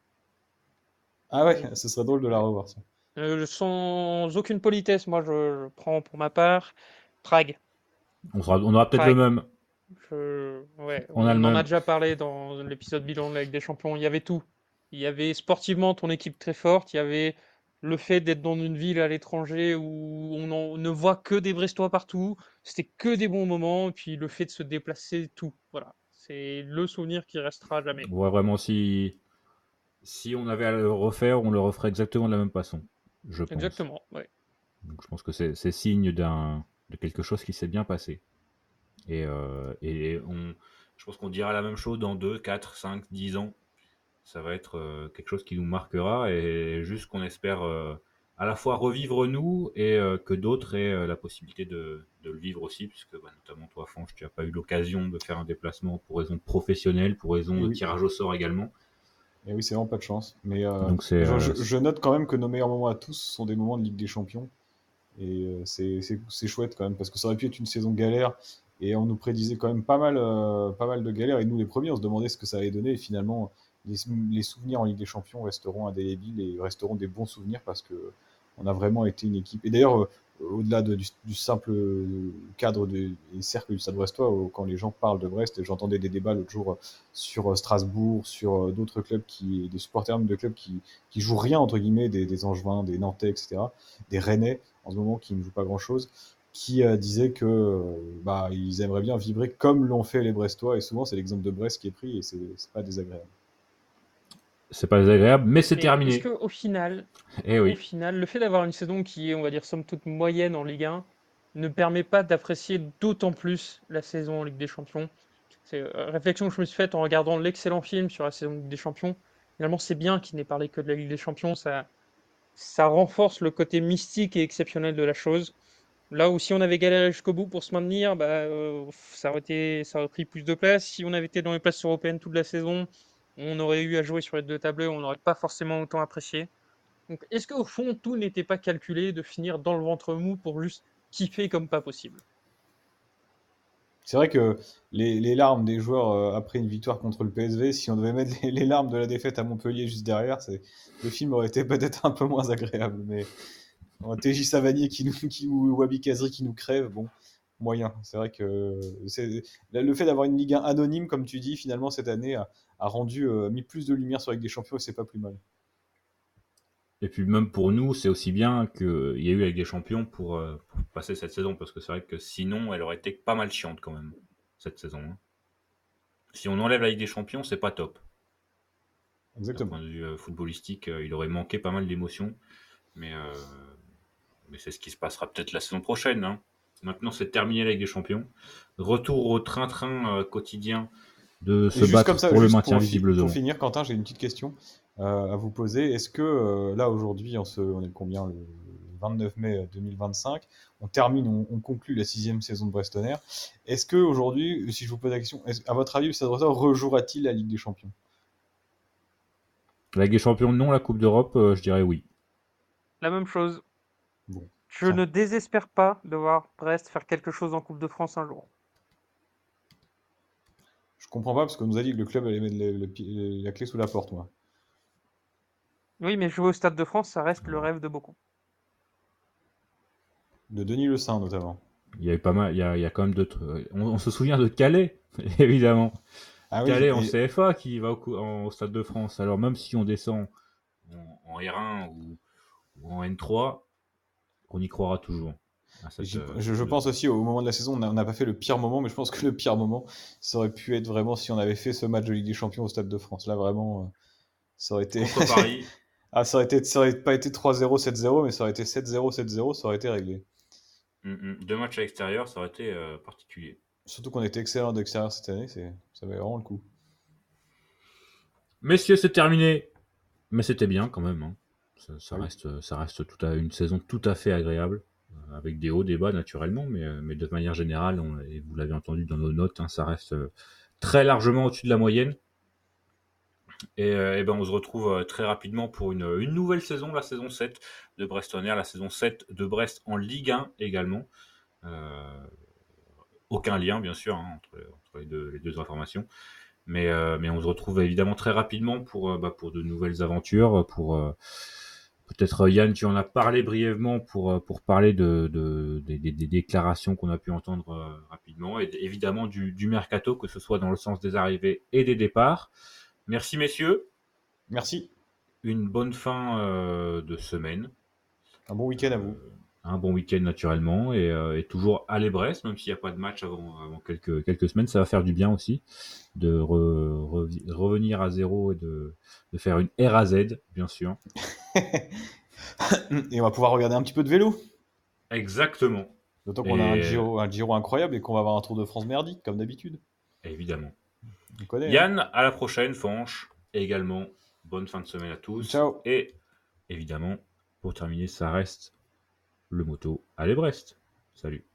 Ah ouais, On- ce serait drôle de la ouais. revoir, ça. Euh, sans aucune politesse, moi, je, je prends pour ma part Prague. On, sera, on aura peut-être le Prague. même. Je- ouais, On a le on en a même. déjà parlé dans l'épisode bilan de la Ligue des Champions. Il y avait tout. Il y avait sportivement ton équipe très forte. Il y avait le fait d'être dans une ville à l'étranger où on, en- ne voit que des Brestois partout. C'était que des bons moments. Et puis le fait de se déplacer, tout. Voilà. C'est le souvenir qui restera à jamais. On voit vraiment si, si on avait à le refaire, on le referait exactement de la même façon, je pense. Exactement. Ouais. Donc je pense que c'est c'est signe d'un de quelque chose qui s'est bien passé. Et, euh, et on, je pense qu'on dira la même chose dans deux, quatre, cinq, dix ans. Ça va être euh, quelque chose qui nous marquera et juste qu'on espère euh, à la fois revivre nous et euh, que d'autres aient euh, la possibilité de, de le vivre aussi, puisque bah, notamment toi, Fange, tu n'as pas eu l'occasion de faire un déplacement pour raison professionnelle, pour raison Et de oui, tirage au sort également. et oui, c'est vraiment pas de chance. Mais euh, Donc c'est je, euh, je- je note quand même que nos meilleurs moments à tous sont des moments de Ligue des Champions. Et euh, c'est c'est- c'est chouette quand même, parce que ça aurait pu être une saison galère, et on nous prédisait quand même pas mal, euh, pas mal de galères, et nous les premiers, on se demandait ce que ça allait donner, et finalement, les, les souvenirs en Ligue des Champions resteront indélébiles, et resteront des bons souvenirs, parce que on a vraiment été une équipe. Et d'ailleurs, euh, au-delà de- du, du simple cadre de- des cercles du Stade Brestois, euh, quand les gens parlent de Brest, et j'entendais des débats l'autre jour euh, sur euh, Strasbourg, sur euh, d'autres clubs, qui, des supporters même de clubs qui, qui jouent rien, entre guillemets, des, des Angevins, des Nantais, et cetera, des Rennais, en ce moment, qui ne jouent pas grand-chose, qui euh, disaient que euh, bah, ils aimeraient bien vibrer comme l'ont fait les Brestois, et souvent c'est l'exemple de Brest qui est pris, et c'est c'est pas désagréable. c'est pas désagréable, mais c'est Mais est-ce terminé. que au final, Eh au oui, final, le fait d'avoir une saison qui est, on va dire, somme toute moyenne en Ligue un, ne permet pas d'apprécier d'autant plus la saison en Ligue des Champions? C'est euh, réflexion que je me suis faite en regardant l'excellent film sur la saison de Ligue des Champions. Finalement, c'est bien qu'il n'ait parlé que de la Ligue des Champions. Ça, ça renforce le côté mystique et exceptionnel de la chose. Là où si on avait galéré jusqu'au bout pour se maintenir, bah, euh, ça aurait été, ça aurait pris plus de place. Si on avait été dans les places européennes toute la saison, on aurait eu à jouer sur les deux tableaux, on n'aurait pas forcément autant apprécié. Donc, est-ce qu'au fond, tout n'était pas calculé de finir dans le ventre mou pour juste kiffer comme pas possible? C'est vrai que les, les larmes des joueurs euh, après une victoire contre le P S V, si on devait mettre les, les larmes de la défaite à Montpellier juste derrière, c'est, le film aurait été peut-être un peu moins agréable. Mais bon, T J Savanier qui nous, qui, ou Wabi Kazri qui nous crève, bon, moyen. C'est vrai que c'est, le fait d'avoir une Ligue un anonyme, comme tu dis, finalement cette année a, a rendu, euh, mis plus de lumière sur la Ligue des Champions, et c'est pas plus mal. et puis même pour nous, c'est aussi bien qu'il y a eu avec des champions pour, euh, pour passer cette saison, parce que c'est vrai que sinon, elle aurait été pas mal chiante quand même, cette saison. Hein. Si on enlève la Ligue des Champions, c'est pas top. D'un Exactement. point de vue euh, footballistique, euh, il aurait manqué pas mal d'émotions, mais, euh, mais c'est ce qui se passera peut-être la saison prochaine. Hein. Maintenant, c'est terminé la Ligue des Champions. Retour au train-train euh, quotidien de Et se juste comme battre ça, pour le juste maintien pour, fi- pour visiblement. finir, Quentin, j'ai une petite question euh, à vous poser. Est-ce que euh, là aujourd'hui, on, se, on est combien, le vingt-neuf mai deux mille vingt-cinq, on termine, on, on conclut la sixième saison de Brestonner. Est-ce que aujourd'hui, si je vous pose la question, est-ce- à votre avis, le Stade Brestois rejouera-t-il la Ligue des Champions? La Ligue des Champions, non. La Coupe d'Europe, euh, je dirais oui. La même chose. Bon, Je tiens, ne désespère pas de voir Brest faire quelque chose en Coupe de France un jour. je comprends pas parce qu'on nous a dit que le club allait mettre le- le pi- la clé sous la porte, moi. Oui, mais jouer au Stade de France, ça reste le Ouais. rêve de beaucoup. De Denis Le Saint notamment. Il y a eu pas mal, il y a, il y a quand même d'autres. On, on se souvient de Calais, évidemment. Ah oui, Calais en et- C F A qui va au, cou- en- au Stade de France. Alors même si on descend en, en R un ou, ou en N trois, on y croira toujours. À cette, j'y- euh, je, je cette- pense aussi au moment de la saison, on n'a on n'a pas fait le pire moment, mais je pense que le pire moment, ça aurait pu être vraiment si on avait fait ce match de Ligue des Champions au Stade de France. Là, vraiment, euh, ça aurait été. Contre Paris, Ah, ça aurait été, ça aurait pas été trois zéro, sept zéro, mais ça aurait été sept zéro, sept zéro, ça aurait été réglé. mm, mm, deux matchs à l'extérieur, ça aurait été euh, particulier. Surtout qu'on était excellent d'extérieur cette année, c'est, ça valait vraiment le coup. Messieurs, c'est terminé. Mais c'était bien quand même. Hein. Ça, ça Oui. reste, ça reste tout à, une saison tout à fait agréable, euh, avec des hauts, des bas naturellement, mais, euh, mais de manière générale, on- et vous l'avez entendu dans nos notes, hein, ça reste euh, très largement au-dessus de la moyenne. Et, euh, eh ben, on se retrouve euh, très rapidement pour une, une nouvelle saison, la saison sept de Brest On Air, la saison sept de Brest en Ligue un également. Euh, aucun lien, bien sûr, hein, entre, entre les, deux, les deux informations. Mais, euh, mais on se retrouve évidemment très rapidement pour, euh, bah, pour de nouvelles aventures. Pour euh, peut-être euh, Yann, tu en as parlé brièvement pour, euh, pour parler de, de, des, des- des déclarations qu'on a pu entendre euh, rapidement et évidemment du, du mercato, que ce soit dans le sens des arrivées et des départs. Merci messieurs, Merci. une bonne fin euh, de semaine. Un bon week-end à vous. Euh, un bon week-end naturellement et, euh, et toujours aller Brest, même s'il n'y a pas de match avant, avant quelques, quelques semaines, ça va faire du bien aussi de re- re- revenir à zéro et de, de faire une R à Z, bien sûr. Et on va pouvoir regarder un petit peu de vélo. Exactement, D'autant qu'on a un et Giro, un Giro incroyable et qu'on va avoir un Tour de France merdique, comme d'habitude. évidemment. On connaît. Hein. Yann, à la prochaine, Fanche, et également, bonne fin de semaine à tous. Ciao. Et évidemment, pour terminer, ça reste le moto Allez Brest. Salut.